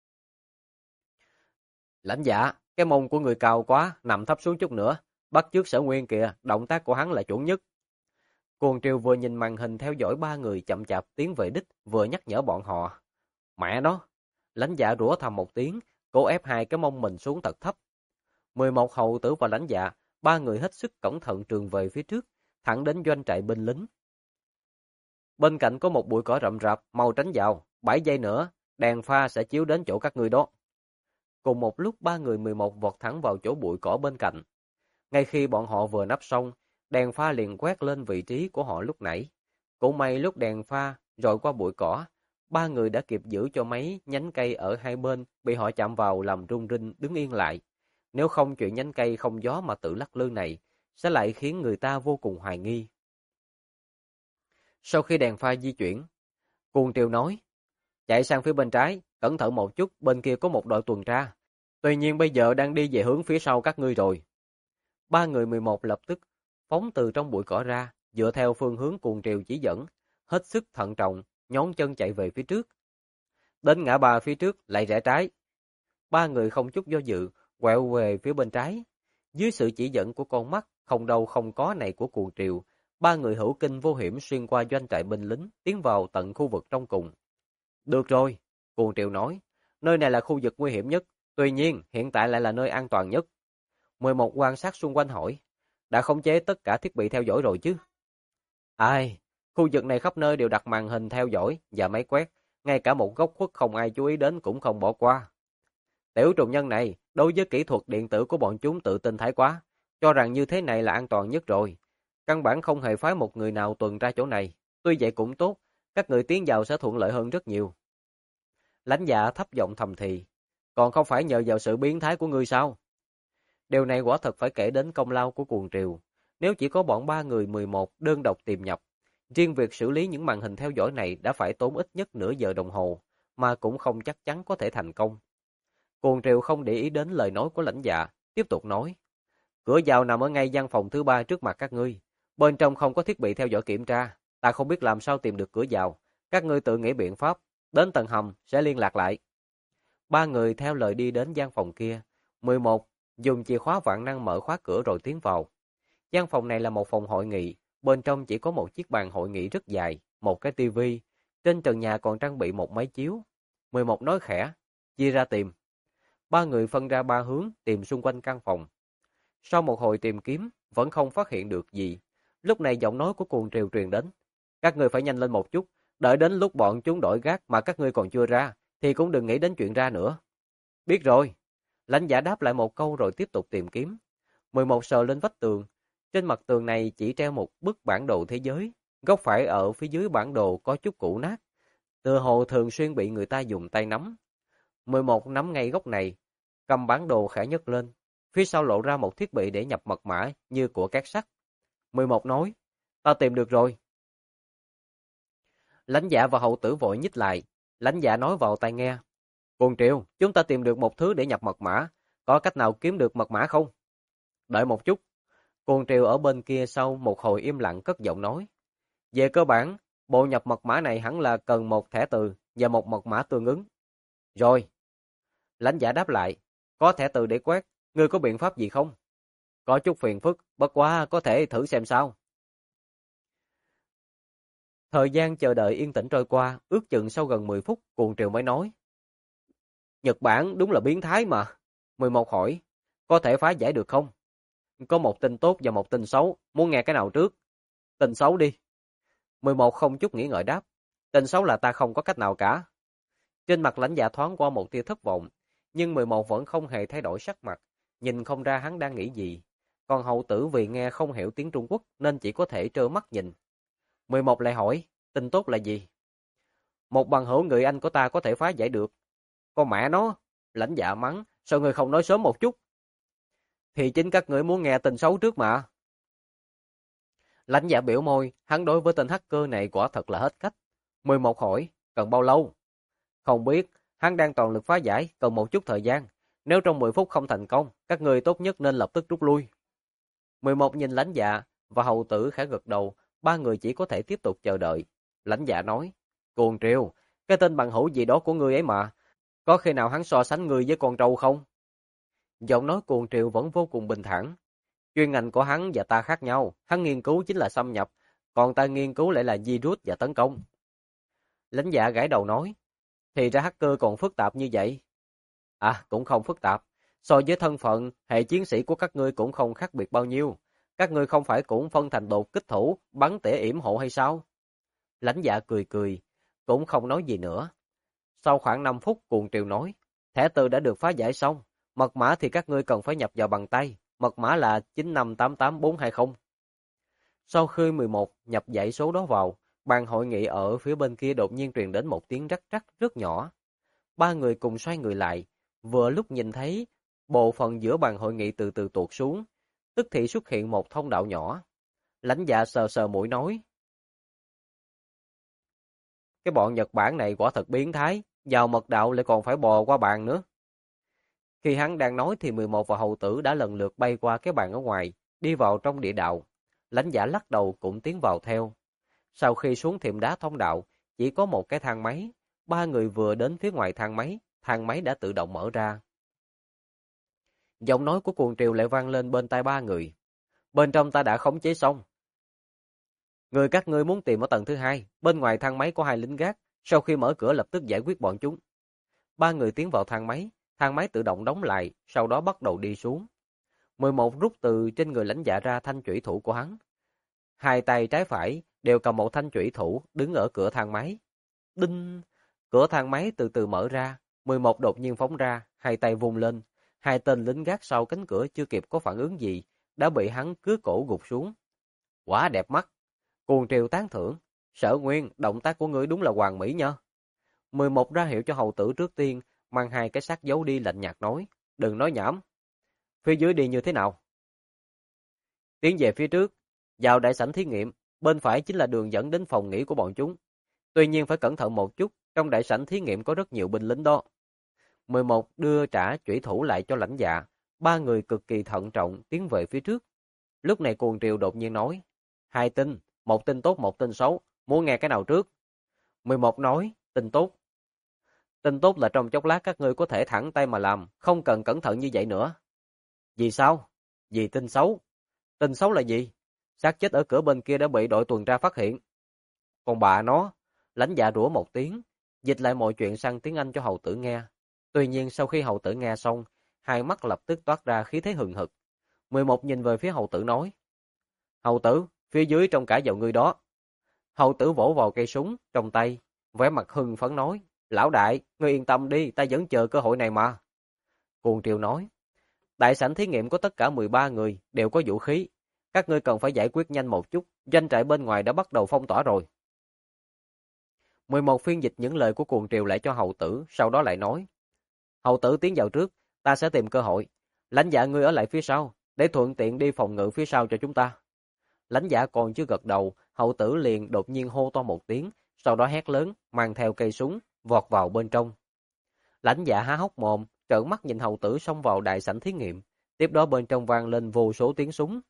Speaker 1: Lãnh Dạ, cái mông của người cao quá, nằm thấp xuống chút nữa. Bắt chước Sở Nguyên kìa, động tác của hắn là chuẩn nhất. Cuồng Triều vừa nhìn màn hình theo dõi 3 người chậm chạp tiến về đích, vừa nhắc nhở bọn họ. Mẹ nó! Lãnh Dạ rủa thầm một tiếng, cố ép hai cái mông mình xuống thật thấp. 11 hầu tử và Lãnh Dạ ba người hết sức cẩn thận trường về phía trước, thẳng đến doanh trại binh lính. Bên cạnh có một bụi cỏ rậm rạp, mau tránh vào, 7 giây nữa, đèn pha sẽ chiếu đến chỗ các ngươi đó. Cùng một lúc ba người 11 vọt thẳng vào chỗ bụi cỏ bên cạnh. Ngay khi bọn họ vừa nắp xong, đèn pha liền quét lên vị trí của họ lúc nãy. Cũng may lúc đèn pha rồi qua bụi cỏ, ba người đã kịp giữ cho mấy nhánh cây ở hai bên bị họ chạm vào làm rung rinh đứng yên lại. Nếu không chuyện nhánh cây không gió mà tự lắc lư này sẽ lại khiến người ta vô cùng hoài nghi. Sau khi đèn pha di chuyển, Cuồng Triều nói, chạy sang phía bên trái, cẩn thận một chút, bên kia có một đội tuần tra. Tuy nhiên bây giờ đang đi về hướng phía sau các ngươi rồi. Ba người 11 lập tức phóng từ trong bụi cỏ ra, dựa theo phương hướng Cuồng Triều chỉ dẫn, hết sức thận trọng, nhón chân chạy về phía trước. Đến ngã ba phía trước lại rẽ trái. Ba người không chút do dự, quẹo về phía bên trái. Dưới sự chỉ dẫn của con mắt không đâu không có này của Cuồng Triều, ba người hữu kinh vô hiểm xuyên qua doanh trại binh lính, tiến vào tận khu vực trong cùng. Được rồi, Cuồng Triều nói, nơi này là khu vực nguy hiểm nhất, tuy nhiên hiện tại lại là nơi an toàn nhất. 11 quan sát xung quanh hỏi, đã khống chế tất cả thiết bị theo dõi rồi chứ? Ai, khu vực này khắp nơi đều đặt màn hình theo dõi và máy quét, ngay cả một góc khuất không ai chú ý đến cũng không bỏ qua. Tiểu trùng nhân này, đối với kỹ thuật điện tử của bọn chúng tự tin thái quá, cho rằng như thế này là an toàn nhất rồi. Căn bản không hề phái một người nào tuần tra chỗ này, tuy vậy cũng tốt, các người tiến vào sẽ thuận lợi hơn rất nhiều. Lãnh Dạ thấp giọng thầm thì, còn không phải nhờ vào sự biến thái của ngươi sao? Điều này quả thật phải kể đến công lao của Cuồng Triều. Nếu chỉ có bọn ba người 11 đơn độc tìm nhập, riêng việc xử lý những màn hình theo dõi này đã phải tốn ít nhất nửa giờ đồng hồ, mà cũng không chắc chắn có thể thành công. Cuồng Triều không để ý đến lời nói của Lãnh Dạ, tiếp tục nói, cửa vào nằm ở ngay gian phòng thứ 3 trước mặt các ngươi, bên trong không có thiết bị theo dõi kiểm tra, ta không biết làm sao tìm được cửa vào, các ngươi tự nghĩ biện pháp, đến tầng hầm sẽ liên lạc lại. Ba người theo lời đi đến gian phòng kia, 11 dùng chìa khóa vạn năng mở khóa cửa rồi tiến vào. Gian phòng này là một phòng hội nghị, bên trong chỉ có một chiếc bàn hội nghị rất dài, một cái tivi, trên trần nhà còn trang bị một máy chiếu. 11 nói khẽ, chia ra tìm. Ba người phân ra ba hướng tìm xung quanh căn phòng. Sau một hồi tìm kiếm, vẫn không phát hiện được gì. Lúc này giọng nói của Cuồng Triều truyền đến. Các ngươi phải nhanh lên một chút, đợi đến lúc bọn chúng đổi gác mà các ngươi còn chưa ra, thì cũng đừng nghĩ đến chuyện ra nữa. Biết rồi. Lãnh Dạ đáp lại một câu rồi tiếp tục tìm kiếm. 11 sờ lên vách tường. Trên mặt tường này chỉ treo một bức bản đồ thế giới. Góc phải ở phía dưới bản đồ có chút cũ nát. Tựa hồ thường xuyên bị người ta dùng tay nắm. 11 nắm ngay góc này, cầm bản đồ khẽ nhấc lên. Phía sau lộ ra một thiết bị để nhập mật mã như của két sắt. 11 nói, ta tìm được rồi. Lãnh Dạ và Hậu Tử vội nhích lại. Lãnh Dạ nói vào tai nghe. Cuồng Triều, chúng ta tìm được một thứ để nhập mật mã. Có cách nào kiếm được mật mã không? Đợi một chút. Cuồng Triều ở bên kia sau một hồi im lặng cất giọng nói. Về cơ bản, bộ nhập mật mã này hẳn là cần một thẻ từ và một mật mã tương ứng. Rồi. Lãnh Dạ đáp lại. Có thẻ từ để quét, ngươi có biện pháp gì không? Có chút phiền phức, bất quá có thể thử xem sao. Thời gian chờ đợi yên tĩnh trôi qua, ước chừng sau gần 10 phút, Cuồng Triều mới nói. Nhật Bản đúng là biến thái mà. 11 hỏi, có thể phá giải được không? Có một tin tốt và một tin xấu, muốn nghe cái nào trước? Tin xấu đi. 11 không chút nghĩ ngợi đáp, tin xấu là ta không có cách nào cả. Trên mặt Lãnh Dạ thoáng qua một tia thất vọng, nhưng 11 vẫn không hề thay đổi sắc mặt, nhìn không ra hắn đang nghĩ gì. Còn Hậu Tử vì nghe không hiểu tiếng Trung Quốc nên chỉ có thể trơ mắt nhìn. 11 lại hỏi, tin tốt là gì? Một bằng hữu người Anh của ta có thể phá giải được. Con mẹ nó, Lãnh Dạ mắng, sao ngươi không nói sớm một chút? Thì chính các ngươi muốn nghe tin xấu trước mà. Lãnh Dạ biểu môi, hắn đối với tên hacker này quả thật là hết cách. 11 hỏi, cần bao lâu? Không biết, hắn đang toàn lực phá giải, cần một chút thời gian. Nếu trong 10 phút không thành công, các ngươi tốt nhất nên lập tức rút lui. 11 nhìn Lãnh Dạ và Hậu Tử khẽ gật đầu, ba người chỉ có thể tiếp tục chờ đợi. Lãnh Dạ nói, Cuồng Triều, cái tên bằng hữu gì đó của ngươi ấy mà, có khi nào hắn so sánh ngươi với con trâu không? Giọng nói Cuồng Triều vẫn vô cùng bình thản. Chuyên ngành của hắn và ta khác nhau, hắn nghiên cứu chính là xâm nhập, còn ta nghiên cứu lại là virus và tấn công. Lãnh Dạ gãi đầu nói, thì ra hacker còn phức tạp như vậy. À, cũng không phức tạp, So với thân phận, hệ chiến sĩ của các ngươi cũng không khác biệt bao nhiêu. Các ngươi không phải cũng phân thành đột kích thủ, bắn tỉa yểm hộ hay sao? Lãnh Dạ cười cười, cũng không nói gì nữa. Sau khoảng 5 phút, Cuồng Triều nói, thẻ từ đã được phá giải xong, mật mã thì các ngươi cần phải nhập vào bằng tay, mật mã là 9588420. Sau khi 11 nhập dãy số đó vào, bàn hội nghị ở phía bên kia đột nhiên truyền đến một tiếng rắc rắc rất nhỏ. Ba người cùng xoay người lại, vừa lúc nhìn thấy bộ phận giữa bàn hội nghị từ từ tuột xuống, tức thì xuất hiện một thông đạo nhỏ. Lãnh Dạ sờ sờ mũi nói, cái bọn Nhật Bản này quả thật biến thái, vào mật đạo lại còn phải bò qua bàn nữa. Khi hắn đang nói thì 11 và hầu tử đã lần lượt bay qua cái bàn ở ngoài, đi vào trong địa đạo. Lãnh Dạ lắc đầu cũng tiến vào theo. Sau khi xuống thềm đá thông đạo, chỉ có một cái thang máy. Ba người vừa đến phía ngoài thang máy đã tự động mở ra. Giọng nói của Cuồng Triều lại vang lên bên tai ba người. Bên trong ta đã khống chế xong. Người các ngươi muốn tìm ở tầng thứ 2, bên ngoài thang máy có 2 lính gác, sau khi mở cửa lập tức giải quyết bọn chúng. Ba người tiến vào thang máy tự động đóng lại, sau đó bắt đầu đi xuống. 11 rút từ trên người Lãnh Dạ ra thanh chủy thủ của hắn. Hai tay trái phải đều cầm một thanh chủy thủ đứng ở cửa thang máy. Đinh! Cửa thang máy từ từ mở ra, 11 đột nhiên phóng ra, hai tay vung lên. Hai tên lính gác sau cánh cửa chưa kịp có phản ứng gì, đã bị hắn cứa cổ gục xuống. Quá đẹp mắt! Cuồng Triều tán thưởng. Sở Nguyên, động tác của ngươi đúng là hoàn mỹ nha. 11 ra hiệu cho hầu tử trước tiên, mang hai cái xác giấu đi lạnh nhạt nói. Đừng nói nhảm. Phía dưới đi như thế nào? Tiến về phía trước, vào đại sảnh thí nghiệm, bên phải chính là đường dẫn đến phòng nghỉ của bọn chúng. Tuy nhiên phải cẩn thận một chút, trong đại sảnh thí nghiệm có rất nhiều binh lính đó. 11 đưa trả chủy thủ lại cho Lãnh Dạ, ba người cực kỳ thận trọng tiến về phía trước. Lúc này Cuồng Triều đột nhiên nói, hai tin, một tin tốt một tin xấu, muốn nghe cái nào trước? 11 nói, tin tốt. Tin tốt là trong chốc lát các ngươi có thể thẳng tay mà làm, không cần cẩn thận như vậy nữa. Vì sao? Vì tin xấu. Tin xấu là gì? Xác chết ở cửa bên kia đã bị đội tuần tra phát hiện. Còn bà nó, Lãnh Dạ rủa một tiếng, dịch lại mọi chuyện sang tiếng Anh cho hầu tử nghe. Tuy nhiên sau khi hầu tử nghe xong, hai mắt lập tức toát ra khí thế hừng hực. 11 nhìn về phía hầu tử nói, hầu tử, phía dưới trong cả vào ngươi đó. Hầu tử vỗ vào cây súng trong tay, vẻ mặt hưng phấn nói, lão đại, ngươi yên tâm đi, ta vẫn chờ cơ hội này mà. Cuồng Triều nói, đại sảnh thí nghiệm có tất cả 13 người, đều có vũ khí. Các ngươi cần phải giải quyết nhanh một chút, doanh trại bên ngoài đã bắt đầu phong tỏa rồi. 11 phiên dịch những lời của Cuồng Triều lại cho hầu tử, sau đó lại nói, hầu tử tiến vào trước, ta sẽ tìm cơ hội. Lãnh Dạ ngươi ở lại phía sau, để thuận tiện đi phòng ngự phía sau cho chúng ta. Lãnh Dạ còn chưa gật đầu, hầu tử liền đột nhiên hô to một tiếng, sau đó hét lớn, mang theo cây súng, vọt vào bên trong. Lãnh Dạ há hốc mồm, trợn mắt nhìn hầu tử xông vào đại sảnh thí nghiệm, tiếp đó bên trong vang lên vô số tiếng súng.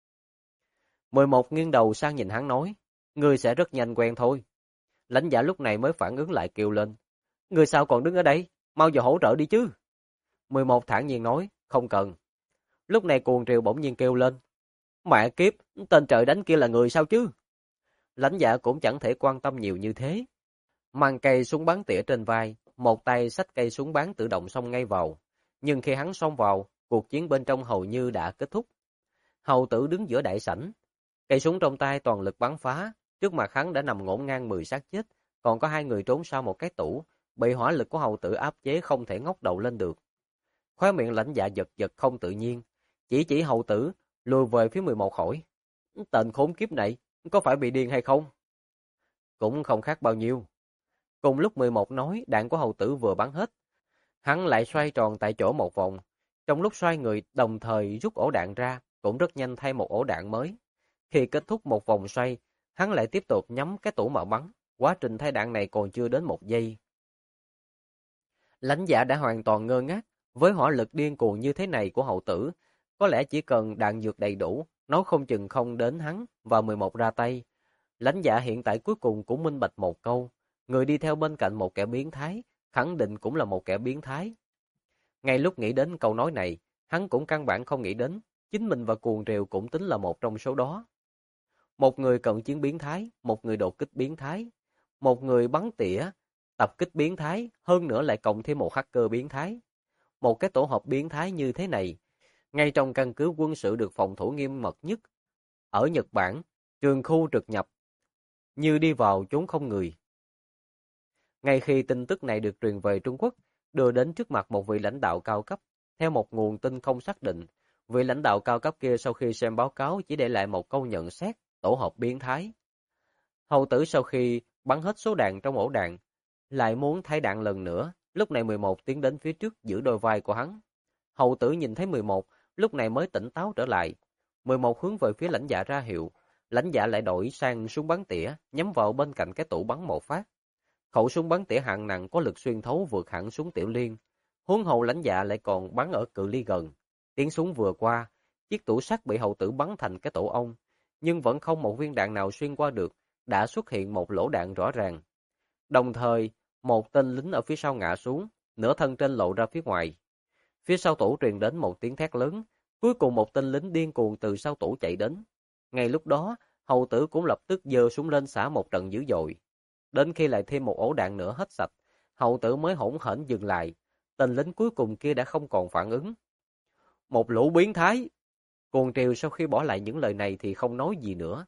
Speaker 1: 11 nghiêng đầu sang nhìn hắn nói, ngươi sẽ rất nhanh quen thôi. Lãnh Dạ lúc này mới phản ứng lại kêu lên, ngươi sao còn đứng ở đây, mau vào hỗ trợ đi chứ. 11 thản nhiên nói, không cần. Lúc này Cuồng Triều bỗng nhiên kêu lên, mẹ kiếp, tên trời đánh kia là người sao chứ? Lãnh Dạ cũng chẳng thể quan tâm nhiều như thế. Mang cây súng bắn tỉa trên vai, một tay xách cây súng bắn tự động xông ngay vào. Nhưng khi hắn xông vào, cuộc chiến bên trong hầu như đã kết thúc. Hầu tử đứng giữa đại sảnh, cây súng trong tay toàn lực bắn phá, trước mặt hắn đã nằm ngổn ngang 10 xác chết, còn có hai người trốn sau một cái tủ, bị hỏa lực của hầu tử áp chế không thể ngóc đầu lên được. Khóe miệng Lãnh Dạ giật giật không tự nhiên, chỉ hầu tử, lùi về phía 11 hỏi. Tên khốn kiếp này, có phải bị điên hay không? Cũng không khác bao nhiêu. Cùng lúc 11 nói, đạn của hầu tử vừa bắn hết. Hắn lại xoay tròn tại chỗ một vòng. Trong lúc xoay người đồng thời rút ổ đạn ra, cũng rất nhanh thay một ổ đạn mới. Khi kết thúc một vòng xoay, hắn lại tiếp tục nhắm cái tủ mà bắn. Quá trình thay đạn này còn chưa đến một giây. Lãnh Dạ đã hoàn toàn ngơ ngác. Với hỏa lực điên cuồng như thế này của hầu tử, có lẽ chỉ cần đạn dược đầy đủ, nó không chừng không đến hắn và 11 ra tay. Lãnh Dạ hiện tại cuối cùng cũng minh bạch một câu, người đi theo bên cạnh một kẻ biến thái, khẳng định cũng là một kẻ biến thái. Ngay lúc nghĩ đến câu nói này, hắn cũng căn bản không nghĩ đến, chính mình và Cuồng Triều cũng tính là một trong số đó. Một người cận chiến biến thái, một người đột kích biến thái, một người bắn tỉa, tập kích biến thái, hơn nữa lại cộng thêm một hacker biến thái. một cái tổ hợp biến thái như thế này, ngay trong căn cứ quân sự được phòng thủ nghiêm mật nhất ở Nhật Bản, trường khu trực nhập, như đi vào chốn không người. Ngay khi tin tức này được truyền về Trung Quốc, đưa đến trước mặt một vị lãnh đạo cao cấp, theo một nguồn tin không xác định, vị lãnh đạo cao cấp kia sau khi xem báo cáo chỉ để lại một câu nhận xét, tổ hợp biến thái. Hầu tử sau khi bắn hết số đạn trong ổ đạn, lại muốn thay đạn lần nữa, lúc này 11 tiến đến phía trước giữ đôi vai của hắn. Hầu tử nhìn thấy 11, lúc này mới tỉnh táo trở lại. 11 hướng về phía lãnh dạ ra hiệu, lãnh dạ lại đổi sang súng bắn tỉa, nhắm vào bên cạnh cái tủ bắn một phát. Khẩu súng bắn tỉa hạng nặng có lực xuyên thấu vượt hẳn súng tiểu liên. Huống hồ lãnh dạ lại còn bắn ở cự ly gần. Tiếng súng vừa qua, chiếc tủ sắt bị hầu tử bắn thành cái tổ ong, nhưng vẫn không một viên đạn nào xuyên qua được, đã xuất hiện một lỗ đạn rõ ràng. Đồng thời, một tên lính ở phía sau ngã xuống, nửa thân trên lộ ra phía ngoài. Phía sau tủ truyền đến một tiếng thét lớn, cuối cùng một tên lính điên cuồng từ sau tủ chạy đến. Ngay lúc đó, hầu tử cũng lập tức giơ súng lên xả một trận dữ dội. Đến khi lại thêm một ổ đạn nữa hết sạch, hầu tử mới hỗn hển dừng lại. Tên lính cuối cùng kia đã không còn phản ứng. Một lũ biến thái! Cuồng Triều sau khi bỏ lại những lời này thì không nói gì nữa.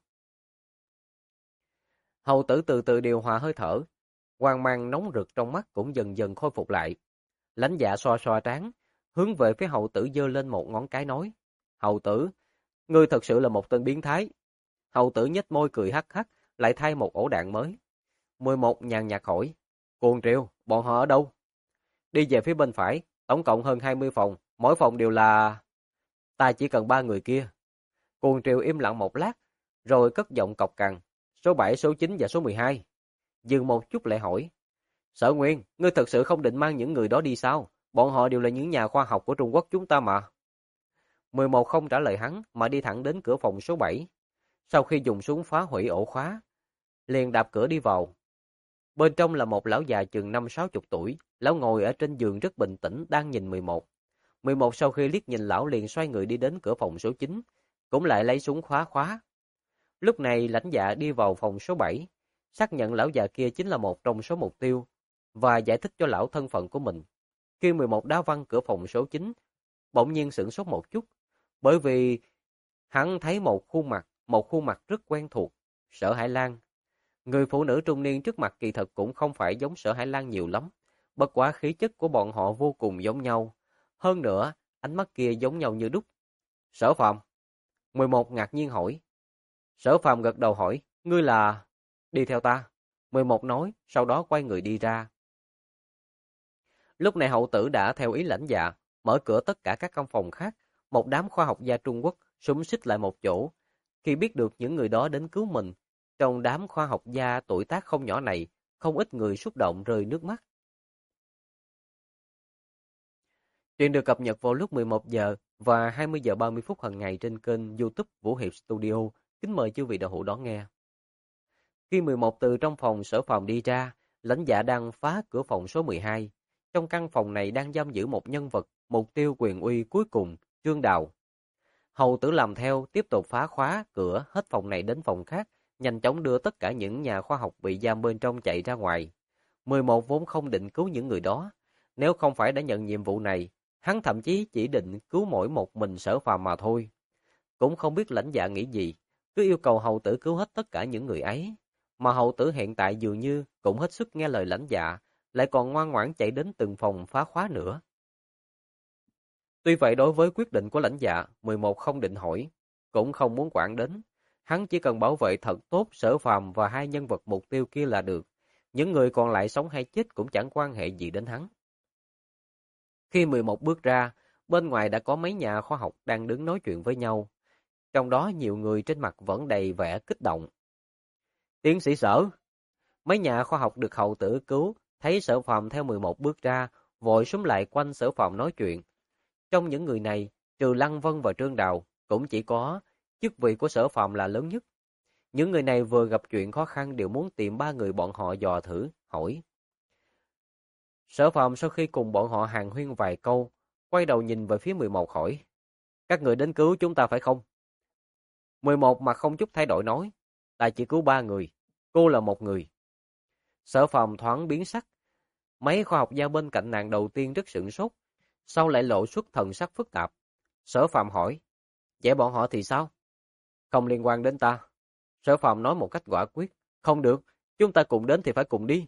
Speaker 1: Hầu tử từ từ điều hòa hơi thở, hoang mang nóng rực trong mắt cũng dần dần khôi phục lại. Lãnh dạ xoa xoa trán, hướng về phía hầu tử giơ lên một ngón cái nói: "Hầu tử, ngươi thật sự là một tên biến thái." Hầu tử nhếch môi cười hắc hắc, lại thay một ổ đạn mới. 11 nhàn nhạt hỏi: "Cuồng Triều, bọn họ ở đâu?" "Đi về phía bên phải, tổng cộng hơn 20 phòng, mỗi phòng đều là..." "Ta chỉ cần 3 người kia." Cuồng Triều im lặng một lát, rồi cất giọng cộc cằn: "Số 7, số 9 và số 12. Dừng một chút lại hỏi: "Sở Nguyên, ngươi thật sự không định mang những người đó đi sao? Bọn họ đều là những nhà khoa học của Trung Quốc chúng ta mà." 11 không trả lời hắn mà đi thẳng đến cửa phòng số 7. Sau khi dùng súng phá hủy ổ khóa, liền đạp cửa đi vào. Bên trong là một lão già chừng 50-60 tuổi, lão ngồi ở trên giường rất bình tĩnh đang nhìn 11. 11 sau khi liếc nhìn lão liền xoay người đi đến cửa phòng số 9, cũng lại lấy súng khóa khóa. Lúc này lãnh dạ đi vào phòng số 7, xác nhận lão già kia chính là một trong số mục tiêu và giải thích cho lão thân phận của mình. Khi 11 đá văng cửa phòng số 9, bỗng nhiên sửng sốt một chút, bởi vì hắn thấy một khuôn mặt rất quen thuộc, Sở Hải Lan. Người phụ nữ trung niên trước mặt kỳ thật cũng không phải giống Sở Hải Lan nhiều lắm, bất quá khí chất của bọn họ vô cùng giống nhau. Hơn nữa, ánh mắt kia giống nhau như đúc. "Sở Phàm?" 11 ngạc nhiên hỏi. Sở Phàm gật đầu hỏi: "Ngươi là..." "Đi theo ta." 11 nói, sau đó quay người đi ra. Lúc này hậu tử đã theo ý lãnh dạ, mở cửa tất cả các căn phòng khác, một đám khoa học gia Trung Quốc xúm xít lại một chỗ. Khi biết được những người đó đến cứu mình, trong đám khoa học gia tuổi tác không nhỏ này, không ít người xúc động rơi nước mắt. Chuyện được cập nhật vào lúc 11 giờ và 20 giờ 30 phút hàng ngày trên kênh YouTube Vũ Hiệp Studio. Kính mời chư vị đạo hữu đón nghe. Khi 11 từ trong phòng Sở Phàm đi ra, lãnh dạ đang phá cửa phòng số 12. Trong căn phòng này đang giam giữ một nhân vật, mục tiêu quyền uy cuối cùng, Trương Đào. Hầu tử làm theo, tiếp tục phá khóa cửa hết phòng này đến phòng khác, nhanh chóng đưa tất cả những nhà khoa học bị giam bên trong chạy ra ngoài. 11 vốn không định cứu những người đó, nếu không phải đã nhận nhiệm vụ này, hắn thậm chí chỉ định cứu mỗi một mình Sở Phàm mà thôi. Cũng không biết lãnh dạ nghĩ gì, cứ yêu cầu hầu tử cứu hết tất cả những người ấy. Mà hầu tử hiện tại dường như cũng hết sức nghe lời lãnh dạ, lại còn ngoan ngoãn chạy đến từng phòng phá khóa nữa. Tuy vậy đối với quyết định của lãnh dạ, 11 không định hỏi, cũng không muốn quản đến. Hắn chỉ cần bảo vệ thật tốt Sở Phàm và hai nhân vật mục tiêu kia là được. Những người còn lại sống hay chết cũng chẳng quan hệ gì đến hắn. Khi 11 bước ra, bên ngoài đã có mấy nhà khoa học đang đứng nói chuyện với nhau. Trong đó nhiều người trên mặt vẫn đầy vẻ kích động. "Tiến sĩ Sở!" Mấy nhà khoa học được hậu tử cứu, thấy Sở Phàm theo 11 bước ra, vội xúm lại quanh Sở Phàm nói chuyện. Trong những người này, trừ Lăng Vân và Trương Đào, cũng chỉ có chức vị của Sở Phàm là lớn nhất. Những người này vừa gặp chuyện khó khăn đều muốn tìm ba người bọn họ dò thử, hỏi. Sở Phàm sau khi cùng bọn họ hàn huyên vài câu, quay đầu nhìn về phía 11 hỏi: "Các người đến cứu chúng ta phải không?" 11 mặt không chút thay đổi nói: "Ta chỉ cứu 3 người, cô là một người." Sở Phàm thoáng biến sắc. Mấy khoa học gia bên cạnh nàng đầu tiên rất sửng sốt, sau lại lộ xuất thần sắc phức tạp. Sở Phàm hỏi, vậy bọn họ thì sao? Không liên quan đến ta. Sở Phàm nói một cách quả quyết, không được, chúng ta cùng đến thì phải cùng đi.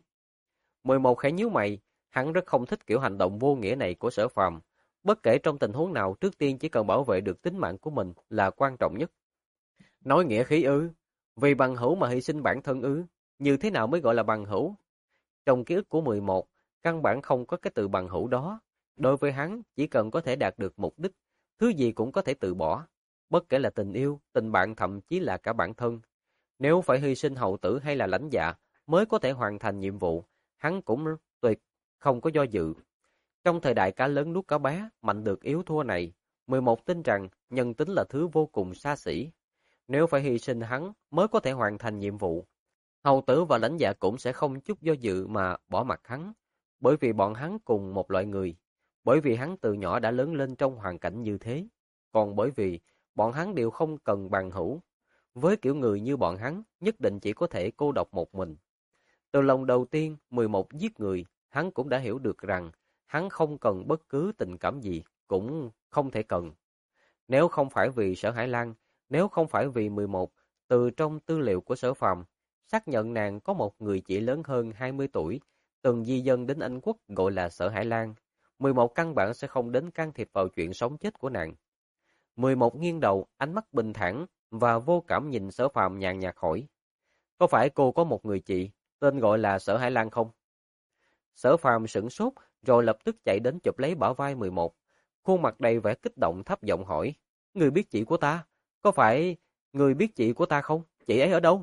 Speaker 1: 11 khẽ nhíu mày, hắn rất không thích kiểu hành động vô nghĩa này của Sở Phàm. Bất kể trong tình huống nào, trước tiên chỉ cần bảo vệ được tính mạng của mình là quan trọng nhất. Nói nghĩa khí ư? Vì bằng hữu mà hy sinh bản thân ư? Như thế nào mới gọi là bằng hữu? Trong ký ức của 11, căn bản không có cái từ bằng hữu đó. Đối với hắn, chỉ cần có thể đạt được mục đích, thứ gì cũng có thể từ bỏ. Bất kể là tình yêu, tình bạn, thậm chí là cả bản thân. Nếu phải hy sinh hậu tử hay là lãnh dạ mới có thể hoàn thành nhiệm vụ, hắn cũng tuyệt không có do dự. Trong thời đại cá lớn nuốt cá bé, mạnh được yếu thua này, 11 tin rằng nhân tính là thứ vô cùng xa xỉ. Nếu phải hy sinh hắn mới có thể hoàn thành nhiệm vụ, hầu tử và lãnh dạ cũng sẽ không chút do dự mà bỏ mặc hắn, bởi vì bọn hắn cùng một loại người, bởi vì hắn từ nhỏ đã lớn lên trong hoàn cảnh như thế, còn bởi vì bọn hắn đều không cần bằng hữu. Với kiểu người như bọn hắn, nhất định chỉ có thể cô độc một mình. Từ lần đầu tiên 11 giết người, hắn cũng đã hiểu được rằng hắn không cần bất cứ tình cảm gì, cũng không thể cần. Nếu không phải vì Sở Hải Lan, nếu không phải vì 11, từ trong tư liệu của Sở Phàm xác nhận nàng có một người chị lớn hơn 20 tuổi, từng di dân đến Anh Quốc gọi là Sở Hải Lan, 11 căn bản sẽ không đến can thiệp vào chuyện sống chết của nàng. 11 nghiêng đầu, ánh mắt bình thản và vô cảm nhìn Sở Phàm nhàn nhạt hỏi, có phải cô có một người chị, tên gọi là Sở Hải Lan không? Sở Phàm sửng sốt, rồi lập tức chạy đến chụp lấy bả vai 11. Khuôn mặt đầy vẻ kích động thấp giọng hỏi, người biết chị của ta? Có phải người biết chị của ta không? Chị ấy ở đâu?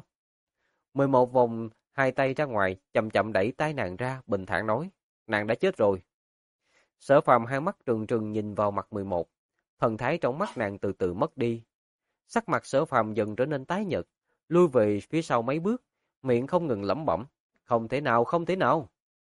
Speaker 1: 11 vòng hai tay ra ngoài, chậm chậm đẩy tay nàng ra, bình thản nói, nàng đã chết rồi. Sở Phàm hai mắt trừng trừng nhìn vào mặt 11, thần thái trong mắt nàng từ từ mất đi. Sắc mặt Sở Phàm dần trở nên tái nhợt, lui về phía sau mấy bước, miệng không ngừng lẩm bẩm, không thể nào, không thể nào.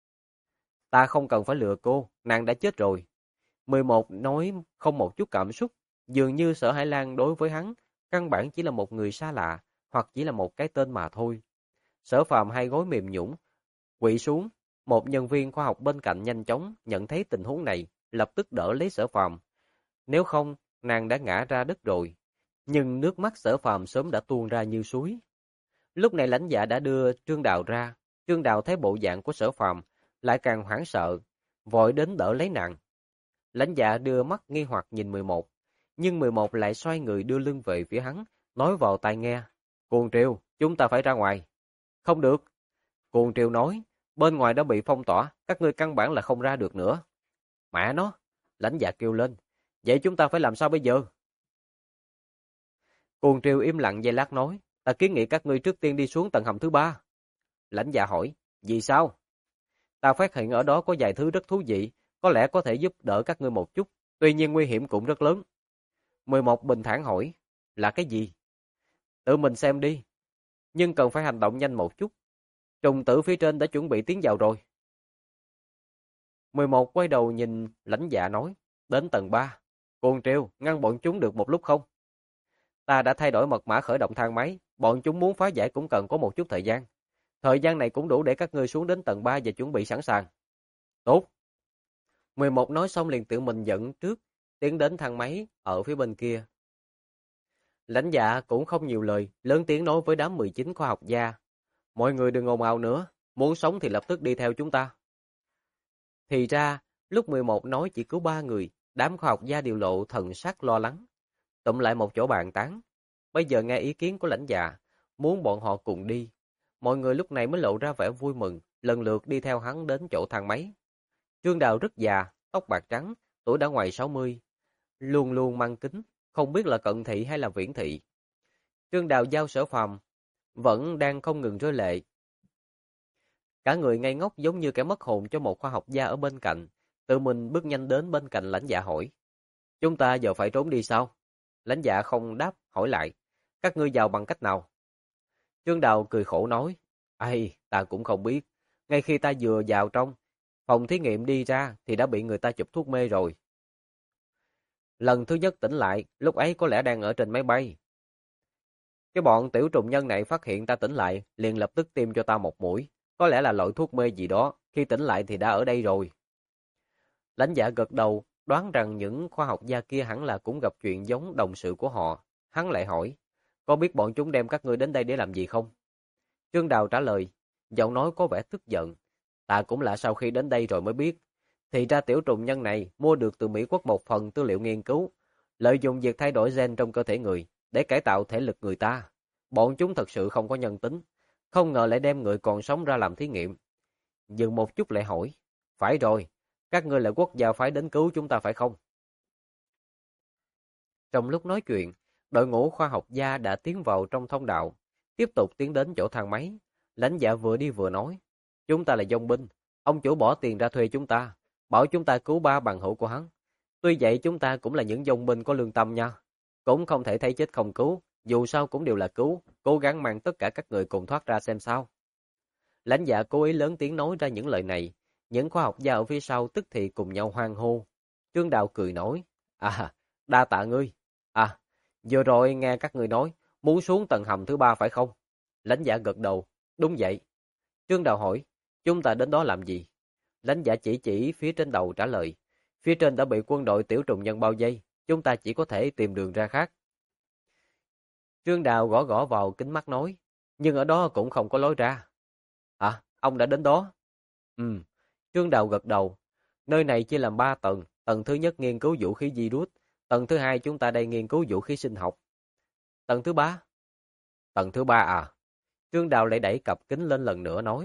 Speaker 1: Ta không cần phải lừa cô, nàng đã chết rồi. 11 nói không một chút cảm xúc, dường như Sở Hải Lan đối với hắn, căn bản chỉ là một người xa lạ, hoặc chỉ là một cái tên mà thôi. Sở Phàm hai gối mềm nhũn, quỵ xuống, một nhân viên khoa học bên cạnh nhanh chóng nhận thấy tình huống này, lập tức đỡ lấy Sở Phàm. Nếu không, nàng đã ngã ra đất rồi. Nhưng nước mắt Sở Phàm sớm đã tuôn ra như suối. Lúc này lãnh dạ đã đưa Trương Đào ra, Trương Đào thấy bộ dạng của Sở Phàm, lại càng hoảng sợ, vội đến đỡ lấy nàng. Lãnh dạ đưa mắt nghi hoặc nhìn 11, nhưng 11 lại xoay người đưa lưng về phía hắn, nói vào tai nghe, Cuồng Triều, chúng ta phải ra ngoài. Không được. Cuồng Triều nói, bên ngoài đã bị phong tỏa, các ngươi căn bản là không ra được nữa. Mẹ nó, lãnh dạ kêu lên, vậy chúng ta phải làm sao bây giờ? Cuồng Triều im lặng giây lát nói, ta kiến nghị các ngươi trước tiên đi xuống tầng hầm thứ 3. Lãnh dạ hỏi, vì sao? Ta phát hiện ở đó có vài thứ rất thú vị, có lẽ có thể giúp đỡ các ngươi một chút, tuy nhiên nguy hiểm cũng rất lớn. 11 bình thản hỏi, là cái gì? Tự mình xem đi, nhưng cần phải hành động nhanh một chút. Trùng tử phía trên đã chuẩn bị tiến vào rồi. 11 quay đầu nhìn lãnh dạ nói, đến tầng 3. Cuồng Triều, ngăn bọn chúng được một lúc không? Ta đã thay đổi mật mã khởi động thang máy, bọn chúng muốn phá giải cũng cần có một chút thời gian. Thời gian này cũng đủ để các ngươi xuống đến tầng 3 và chuẩn bị sẵn sàng. Tốt. 11 nói xong liền tự mình dẫn trước, tiến đến thang máy ở phía bên kia. Lãnh dạ cũng không nhiều lời, lớn tiếng nói với đám 19 khoa học gia. Mọi người đừng ồn ào nữa, muốn sống thì lập tức đi theo chúng ta. Thì ra, lúc 11 nói chỉ cứu 3 người, đám khoa học gia đều lộ thần sắc lo lắng. Tụm lại một chỗ bàn tán. Bây giờ nghe ý kiến của lãnh dạ, muốn bọn họ cùng đi. Mọi người lúc này mới lộ ra vẻ vui mừng, lần lượt đi theo hắn đến chỗ thang máy. Trương Đào rất già, tóc bạc trắng, tuổi đã ngoài 60, luôn luôn mang kính, không biết là cận thị hay là viễn thị. Trương Đào giao Sở Phàm vẫn đang không ngừng rơi lệ. Cả người ngây ngốc giống như kẻ mất hồn cho một khoa học gia ở bên cạnh, tự mình bước nhanh đến bên cạnh lãnh dạ hỏi. Chúng ta giờ phải trốn đi sao? Lãnh dạ không đáp, hỏi lại. Các ngươi vào bằng cách nào? Trương Đào cười khổ nói. Ây, ta cũng không biết. Ngay khi ta vừa vào trong phòng thí nghiệm đi ra thì đã bị người ta chụp thuốc mê rồi. Lần thứ nhất tỉnh lại, lúc ấy có lẽ đang ở trên máy bay. Cái bọn tiểu trùng nhân này phát hiện ta tỉnh lại, liền lập tức tiêm cho ta một mũi. Có lẽ là loại thuốc mê gì đó, khi tỉnh lại thì đã ở đây rồi. Lãnh dạ gật đầu, đoán rằng những khoa học gia kia hẳn là cũng gặp chuyện giống đồng sự của họ. Hắn lại hỏi, có biết bọn chúng đem các ngươi đến đây để làm gì không? Trương Đào trả lời, giọng nói có vẻ tức giận. Ta cũng là sau khi đến đây rồi mới biết. Thì ra tiểu trùng nhân này mua được từ Mỹ Quốc một phần tư liệu nghiên cứu, lợi dụng việc thay đổi gen trong cơ thể người để cải tạo thể lực người ta. Bọn chúng thật sự không có nhân tính, không ngờ lại đem người còn sống ra làm thí nghiệm. Dừng một chút lại hỏi, phải rồi, các ngươi là quốc gia phái đến cứu chúng ta phải không? Trong lúc nói chuyện, đội ngũ khoa học gia đã tiến vào trong thông đạo, tiếp tục tiến đến chỗ thang máy. Lãnh dạ vừa đi vừa nói, chúng ta là dòng binh, ông chủ bỏ tiền ra thuê chúng ta, bảo chúng ta cứu ba bằng hữu của hắn. Tuy vậy chúng ta cũng là những dòng binh có lương tâm nha, cũng không thể thấy chết không cứu, dù sao cũng đều là cứu, cố gắng mang tất cả các người cùng thoát ra xem sao. Lãnh dạ cố ý lớn tiếng nói ra những lời này, những khoa học gia ở phía sau tức thì cùng nhau hoan hô. Trương Đào cười nói, đa tạ ngươi. Vừa rồi nghe các ngươi nói, muốn xuống tầng hầm thứ 3 phải không? Lãnh dạ gật đầu, đúng vậy. Trương Đào hỏi, chúng ta đến đó làm gì? Lãnh dạ chỉ phía trên đầu trả lời, phía trên đã bị quân đội tiểu trùng nhân bao vây, chúng ta chỉ có thể tìm đường ra khác. Trương Đào gõ gõ vào kính mắt nói, nhưng ở đó cũng không có lối ra. Ông đã đến đó? Trương Đào gật đầu, nơi này chia làm 3 tầng, tầng thứ nhất nghiên cứu vũ khí virus, tầng thứ hai chúng ta đây nghiên cứu vũ khí sinh học. Tầng thứ 3? Tầng thứ 3 à? Trương Đào lại đẩy cặp kính lên lần nữa nói.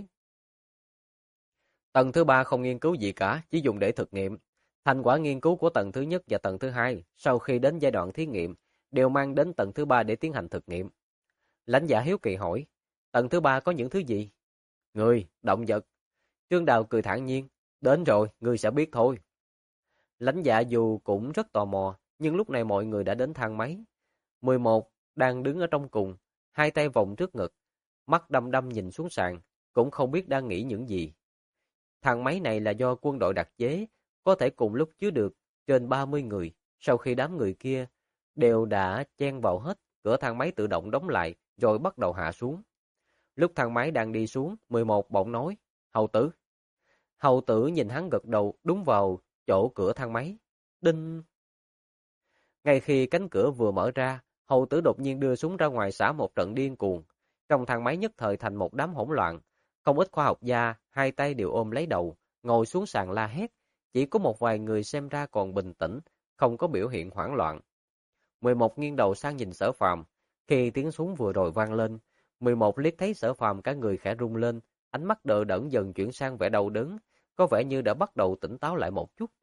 Speaker 1: Tầng thứ 3 không nghiên cứu gì cả, chỉ dùng để thực nghiệm. Thành quả nghiên cứu của tầng thứ nhất và tầng thứ hai, sau khi đến giai đoạn thí nghiệm, đều mang đến tầng thứ 3 để tiến hành thực nghiệm. Lãnh dạ hiếu kỳ hỏi, tầng thứ 3 có những thứ gì? Người, động vật. Trương Đào cười thản nhiên, đến rồi, ngươi sẽ biết thôi. Lãnh dạ dù cũng rất tò mò, nhưng lúc này mọi người đã đến thang máy. 11 đang đứng ở trong cùng, hai tay vòng trước ngực, mắt đăm đăm nhìn xuống sàn, cũng không biết đang nghĩ những gì. Thang máy này là do quân đội đặt chế, có thể cùng lúc chứa được trên 30 người. Sau khi đám người kia đều đã chen vào hết, cửa thang máy tự động đóng lại rồi bắt đầu hạ xuống. Lúc thang máy đang đi xuống, 11 bỗng nói, Hầu tử. Hầu tử nhìn hắn gật đầu đúng vào chỗ cửa thang máy. Đinh! Ngay khi cánh cửa vừa mở ra, hầu tử đột nhiên đưa súng ra ngoài xả một trận điên cuồng. Trong thang máy nhất thời thành một đám hỗn loạn. Không ít khoa học gia, hai tay đều ôm lấy đầu, ngồi xuống sàn la hét. Chỉ có một vài người xem ra còn bình tĩnh, không có biểu hiện hoảng loạn. 11 nghiêng đầu sang nhìn Sở Phàm. Khi tiếng súng vừa rồi vang lên, 11 liếc thấy Sở Phàm cả người khẽ rung lên, ánh mắt đờ đẫn dần chuyển sang vẻ đau đớn, có vẻ như đã bắt đầu tỉnh táo lại một chút.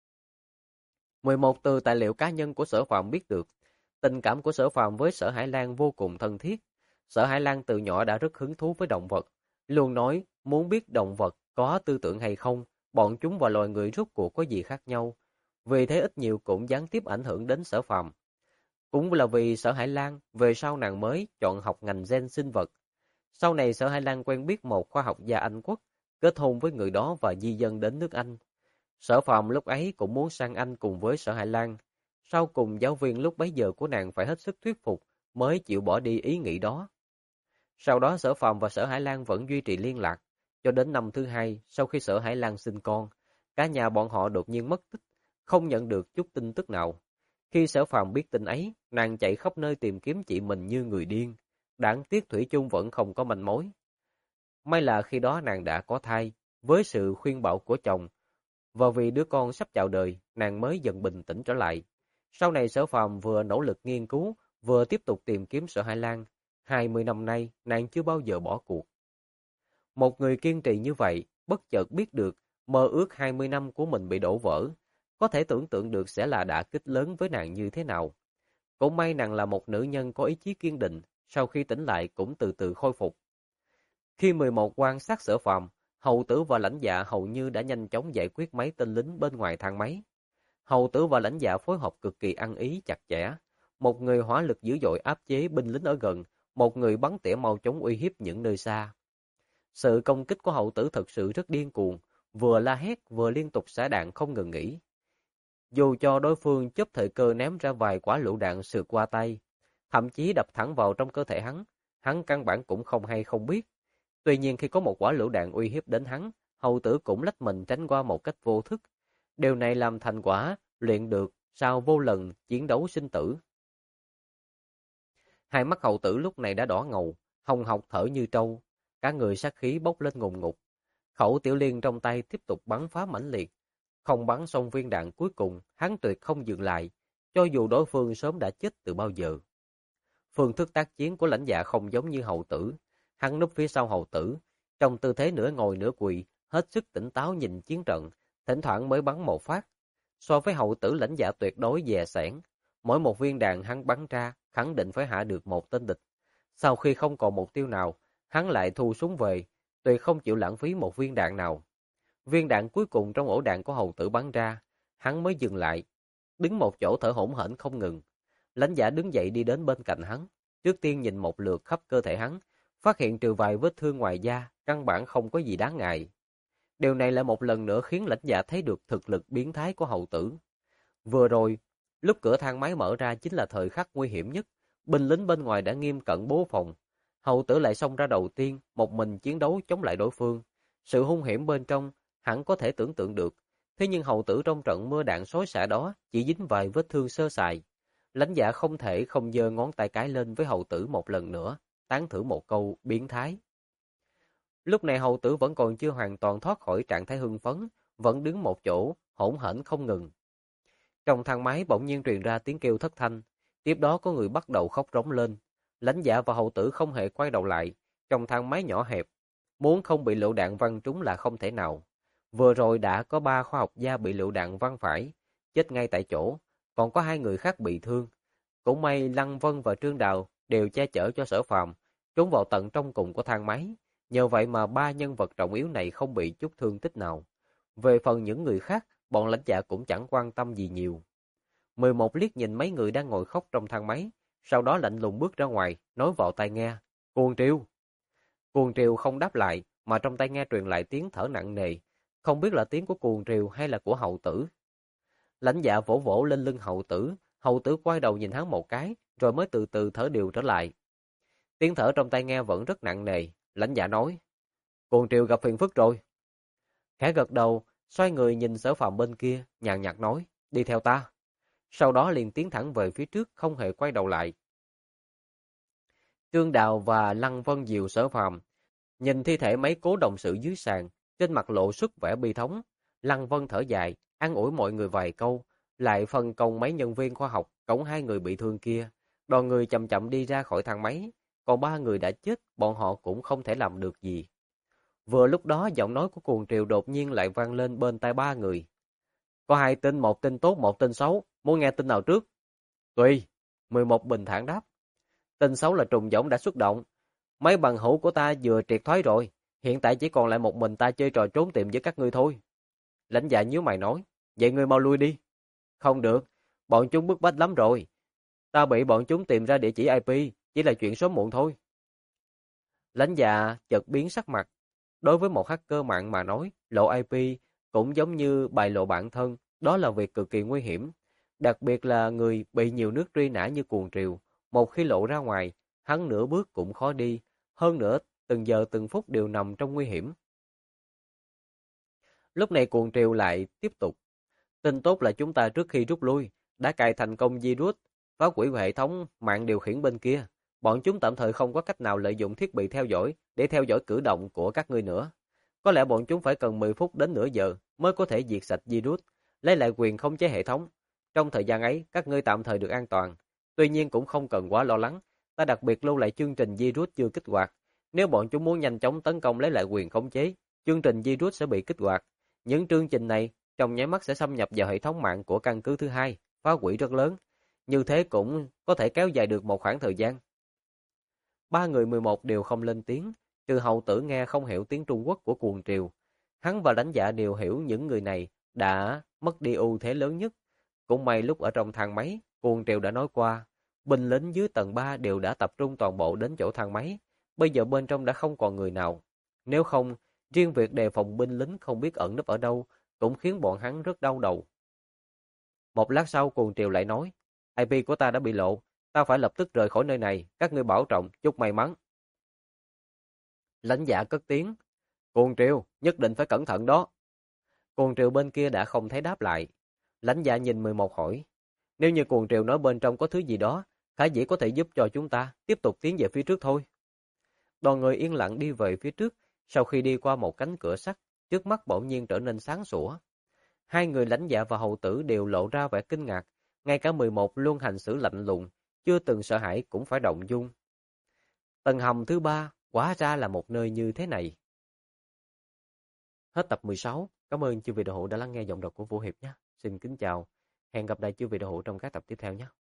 Speaker 1: 11 từ tài liệu cá nhân của Sở Phàm biết được, tình cảm của Sở Phàm với Sở Hải Lan vô cùng thân thiết. Sở Hải Lan từ nhỏ đã rất hứng thú với động vật, luôn nói muốn biết động vật có tư tưởng hay không, bọn chúng và loài người rốt cuộc có gì khác nhau. Vì thế ít nhiều cũng gián tiếp ảnh hưởng đến Sở Phàm. Cũng là vì Sở Hải Lan, về sau nàng mới chọn học ngành gen sinh vật. Sau này Sở Hải Lan quen biết một khoa học gia Anh quốc, kết hôn với người đó và di dân đến nước Anh. Sở Phàm lúc ấy cũng muốn sang Anh cùng với Sở Hải Lan. Sau cùng giáo viên lúc bấy giờ của nàng phải hết sức thuyết phục mới chịu bỏ đi ý nghĩ đó. Sau đó Sở Phàm và Sở Hải Lan vẫn duy trì liên lạc, cho đến năm thứ hai sau khi Sở Hải Lan sinh con, cả nhà bọn họ đột nhiên mất tích, không nhận được chút tin tức nào. Khi Sở Phàm biết tin ấy, nàng chạy khắp nơi tìm kiếm chị mình như người điên, đáng tiếc thủy chung vẫn không có manh mối. May là khi đó nàng đã có thai, với sự khuyên bảo của chồng, và vì đứa con sắp chào đời, nàng mới dần bình tĩnh trở lại. Sau này Sở Phàm vừa nỗ lực nghiên cứu, vừa tiếp tục tìm kiếm Sở Hải Lan. 20 năm nay, nàng chưa bao giờ bỏ cuộc. Một người kiên trì như vậy, bất chợt biết được mơ ước 20 năm của mình bị đổ vỡ. Có thể tưởng tượng được sẽ là đả kích lớn với nàng như thế nào. Cũng may nàng là một nữ nhân có ý chí kiên định, sau khi tỉnh lại cũng từ từ khôi phục. Khi 11 quan sát Sở Phàm, Hầu Tử và Lãnh Dạ hầu như đã nhanh chóng giải quyết mấy tên lính bên ngoài thang máy. Hầu Tử và Lãnh Dạ phối hợp cực kỳ ăn ý chặt chẽ. Một người hỏa lực dữ dội áp chế binh lính ở gần, một người bắn tỉa mau chóng uy hiếp những nơi xa. Sự công kích của Hầu Tử thật sự rất điên cuồng, vừa la hét vừa liên tục xả đạn không ngừng nghỉ. Dù cho đối phương chớp thời cơ ném ra vài quả lựu đạn sượt qua tay, thậm chí đập thẳng vào trong cơ thể hắn căn bản cũng không hay không biết. Tuy nhiên khi có một quả lựu đạn uy hiếp đến hắn, Hầu Tử cũng lách mình tránh qua một cách vô thức. Điều này làm thành quả luyện được sau vô lần chiến đấu sinh tử. Hai mắt hầu tử lúc này đã đỏ ngầu, hồng hộc thở như trâu, cả người sát khí bốc lên ngùn ngụt. Khẩu tiểu liên trong tay tiếp tục bắn phá mãnh liệt. Không bắn xong viên đạn cuối cùng, hắn tuyệt không dừng lại, cho dù đối phương sớm đã chết từ bao giờ. Phương thức tác chiến của lãnh dạ không giống như hầu tử. Hắn núp phía sau hầu tử, trong tư thế nửa ngồi nửa quỳ, hết sức tỉnh táo nhìn chiến trận, thỉnh thoảng mới bắn một phát. So với hầu tử, lãnh dạ tuyệt đối dè sẻn. Mỗi một viên đạn hắn bắn ra, khẳng định phải hạ được một tên địch. Sau khi không còn mục tiêu nào, hắn lại thu súng về, tuyệt không chịu lãng phí một viên đạn nào. Viên đạn cuối cùng trong ổ đạn của hầu tử bắn ra, hắn mới dừng lại, đứng một chỗ thở hổn hển không ngừng. Lãnh dạ đứng dậy đi đến bên cạnh hắn, trước tiên nhìn một lượt khắp cơ thể hắn, phát hiện trừ vài vết thương ngoài da, căn bản không có gì đáng ngại. Điều này lại một lần nữa khiến lãnh dạ thấy được thực lực biến thái của hầu tử. Vừa rồi, lúc cửa thang máy mở ra chính là thời khắc nguy hiểm nhất, binh lính bên ngoài đã nghiêm cẩn bố phòng. Hầu tử lại xông ra đầu tiên, một mình chiến đấu chống lại đối phương. Sự hung hiểm bên trong, hẳn có thể tưởng tượng được. Thế nhưng hầu tử trong trận mưa đạn xối xả đó chỉ dính vài vết thương sơ sài. Lãnh dạ không thể không giơ ngón tay cái lên với hầu tử một lần nữa, tán thưởng một câu biến thái. Lúc này hầu tử vẫn còn chưa hoàn toàn thoát khỏi trạng thái hưng phấn, vẫn đứng một chỗ, hỗn hển không ngừng. Trong thang máy bỗng nhiên truyền ra tiếng kêu thất thanh, tiếp đó có người bắt đầu khóc rống lên. Lãnh dạ và hầu tử không hề quay đầu lại, trong thang máy nhỏ hẹp, muốn không bị lựu đạn văng trúng là không thể nào. Vừa rồi đã có 3 khoa học gia bị lựu đạn văng phải, chết ngay tại chỗ, còn có 2 người khác bị thương. Cũng may Lăng Vân và Trương Đào đều che chở cho Sở Phàm, trốn vào tận trong cùng của thang máy. Nhờ vậy mà 3 nhân vật trọng yếu này không bị chút thương tích nào. Về phần những người khác, bọn lãnh dạ cũng chẳng quan tâm gì nhiều. 11 liếc nhìn mấy người đang ngồi khóc trong thang máy, sau đó lạnh lùng bước ra ngoài, nói vào tai nghe, Cuồng Triều. Cuồng Triều không đáp lại, mà trong tai nghe truyền lại tiếng thở nặng nề, không biết là tiếng của Cuồng Triều hay là của hậu tử. Lãnh dạ vỗ vỗ lên lưng hậu tử quay đầu nhìn hắn một cái, rồi mới từ từ thở đều trở lại. Tiếng thở trong tai nghe vẫn rất nặng nề, lãnh dạ nói, Cuồng Triều gặp phiền phức rồi. Khẽ gật đầu, xoay người nhìn Sở Phàm bên kia, nhàn nhạt nói, đi theo ta. Sau đó liền tiến thẳng về phía trước, không hề quay đầu lại. Trương Đào và Lăng Vân dìu Sở Phàm, nhìn thi thể mấy cố đồng sự dưới sàn, trên mặt lộ xuất vẻ bi thống. Lăng Vân thở dài, an ủi mọi người vài câu, lại phân công mấy nhân viên khoa học cõng 2 người bị thương kia. Đoàn người chậm chậm đi ra khỏi thang máy, còn 3 người đã chết, bọn họ cũng không thể làm được gì. Vừa lúc đó giọng nói của Cuồng Triều đột nhiên lại vang lên bên tai 3 người. Có 2 tin, một tin tốt, một tin xấu, muốn nghe tin nào trước? Tùy, 11 bình thản đáp. Tin xấu là trùng giống đã xuất động. Mấy bằng hữu của ta vừa triệt thoái rồi, hiện tại chỉ còn lại một mình ta chơi trò trốn tìm với các ngươi thôi. Lãnh dạ nhíu mày nói, vậy ngươi mau lui đi. Không được, bọn chúng bức bách lắm rồi. Ta bị bọn chúng tìm ra địa chỉ IP, chỉ là chuyện sớm muộn thôi. Lãnh dạ chợt biến sắc mặt. Đối với một hacker mạng mà nói, lộ IP cũng giống như bại lộ bản thân, đó là việc cực kỳ nguy hiểm. Đặc biệt là người bị nhiều nước truy nã như Cuồng Triều, một khi lộ ra ngoài, hắn nửa bước cũng khó đi, hơn nữa từng giờ từng phút đều nằm trong nguy hiểm. Lúc này Cuồng Triều lại tiếp tục. Tin tốt là chúng ta trước khi rút lui, đã cài thành công virus, phá hủy hệ thống mạng điều khiển bên kia. Bọn chúng tạm thời không có cách nào lợi dụng thiết bị theo dõi để theo dõi cử động của các ngươi nữa. Có lẽ bọn chúng phải cần 10 phút đến nửa giờ mới có thể diệt sạch virus, lấy lại quyền khống chế hệ thống. Trong thời gian ấy, các ngươi tạm thời được an toàn. Tuy nhiên cũng không cần quá lo lắng. Ta đặc biệt lưu lại chương trình virus chưa kích hoạt. Nếu bọn chúng muốn nhanh chóng tấn công lấy lại quyền khống chế, chương trình virus sẽ bị kích hoạt. Những chương trình này trong nháy mắt sẽ xâm nhập vào hệ thống mạng của căn cứ thứ hai, phá hủy rất lớn. Như thế cũng có thể kéo dài được một khoảng thời gian. 3 người 11 đều không lên tiếng, trừ hậu tử nghe không hiểu tiếng Trung Quốc của Cuồng Triều. Hắn và Đánh Dạ đều hiểu những người này đã mất đi ưu thế lớn nhất. Cũng may lúc ở trong thang máy, Cuồng Triều đã nói qua, binh lính dưới tầng 3 đều đã tập trung toàn bộ đến chỗ thang máy. Bây giờ bên trong đã không còn người nào. Nếu không, riêng việc đề phòng binh lính không biết ẩn nấp ở đâu cũng khiến bọn hắn rất đau đầu. Một lát sau Cuồng Triều lại nói, IP của ta đã bị lộ, ta phải lập tức rời khỏi nơi này, các ngươi bảo trọng, chúc may mắn. Lãnh Dạ cất tiếng, Cuồng Triều, nhất định phải cẩn thận đó. Cuồng triều bên kia đã không thấy đáp lại. Lãnh Dạ nhìn 11 hỏi, nếu như cuồng triều nói bên trong có thứ gì đó, khả dĩ có thể giúp cho chúng ta tiếp tục tiến về phía trước thôi. Đoàn người yên lặng đi về phía trước, sau khi đi qua một cánh cửa sắt, trước mắt bỗng nhiên trở nên sáng sủa. Hai người Lãnh Dạ và Hầu Tử đều lộ ra vẻ kinh ngạc, ngay cả 11 luôn hành xử lạnh lùng, chưa từng sợ hãi cũng phải động dung. Tầng hầm thứ 3 hóa ra là một nơi như thế này. Hết tập 16. Cảm ơn chư vị đạo hữu đã lắng nghe giọng đọc của Vũ Hiệp nhé. Xin kính chào. Hẹn gặp lại chư vị đạo hữu trong các tập tiếp theo nhé.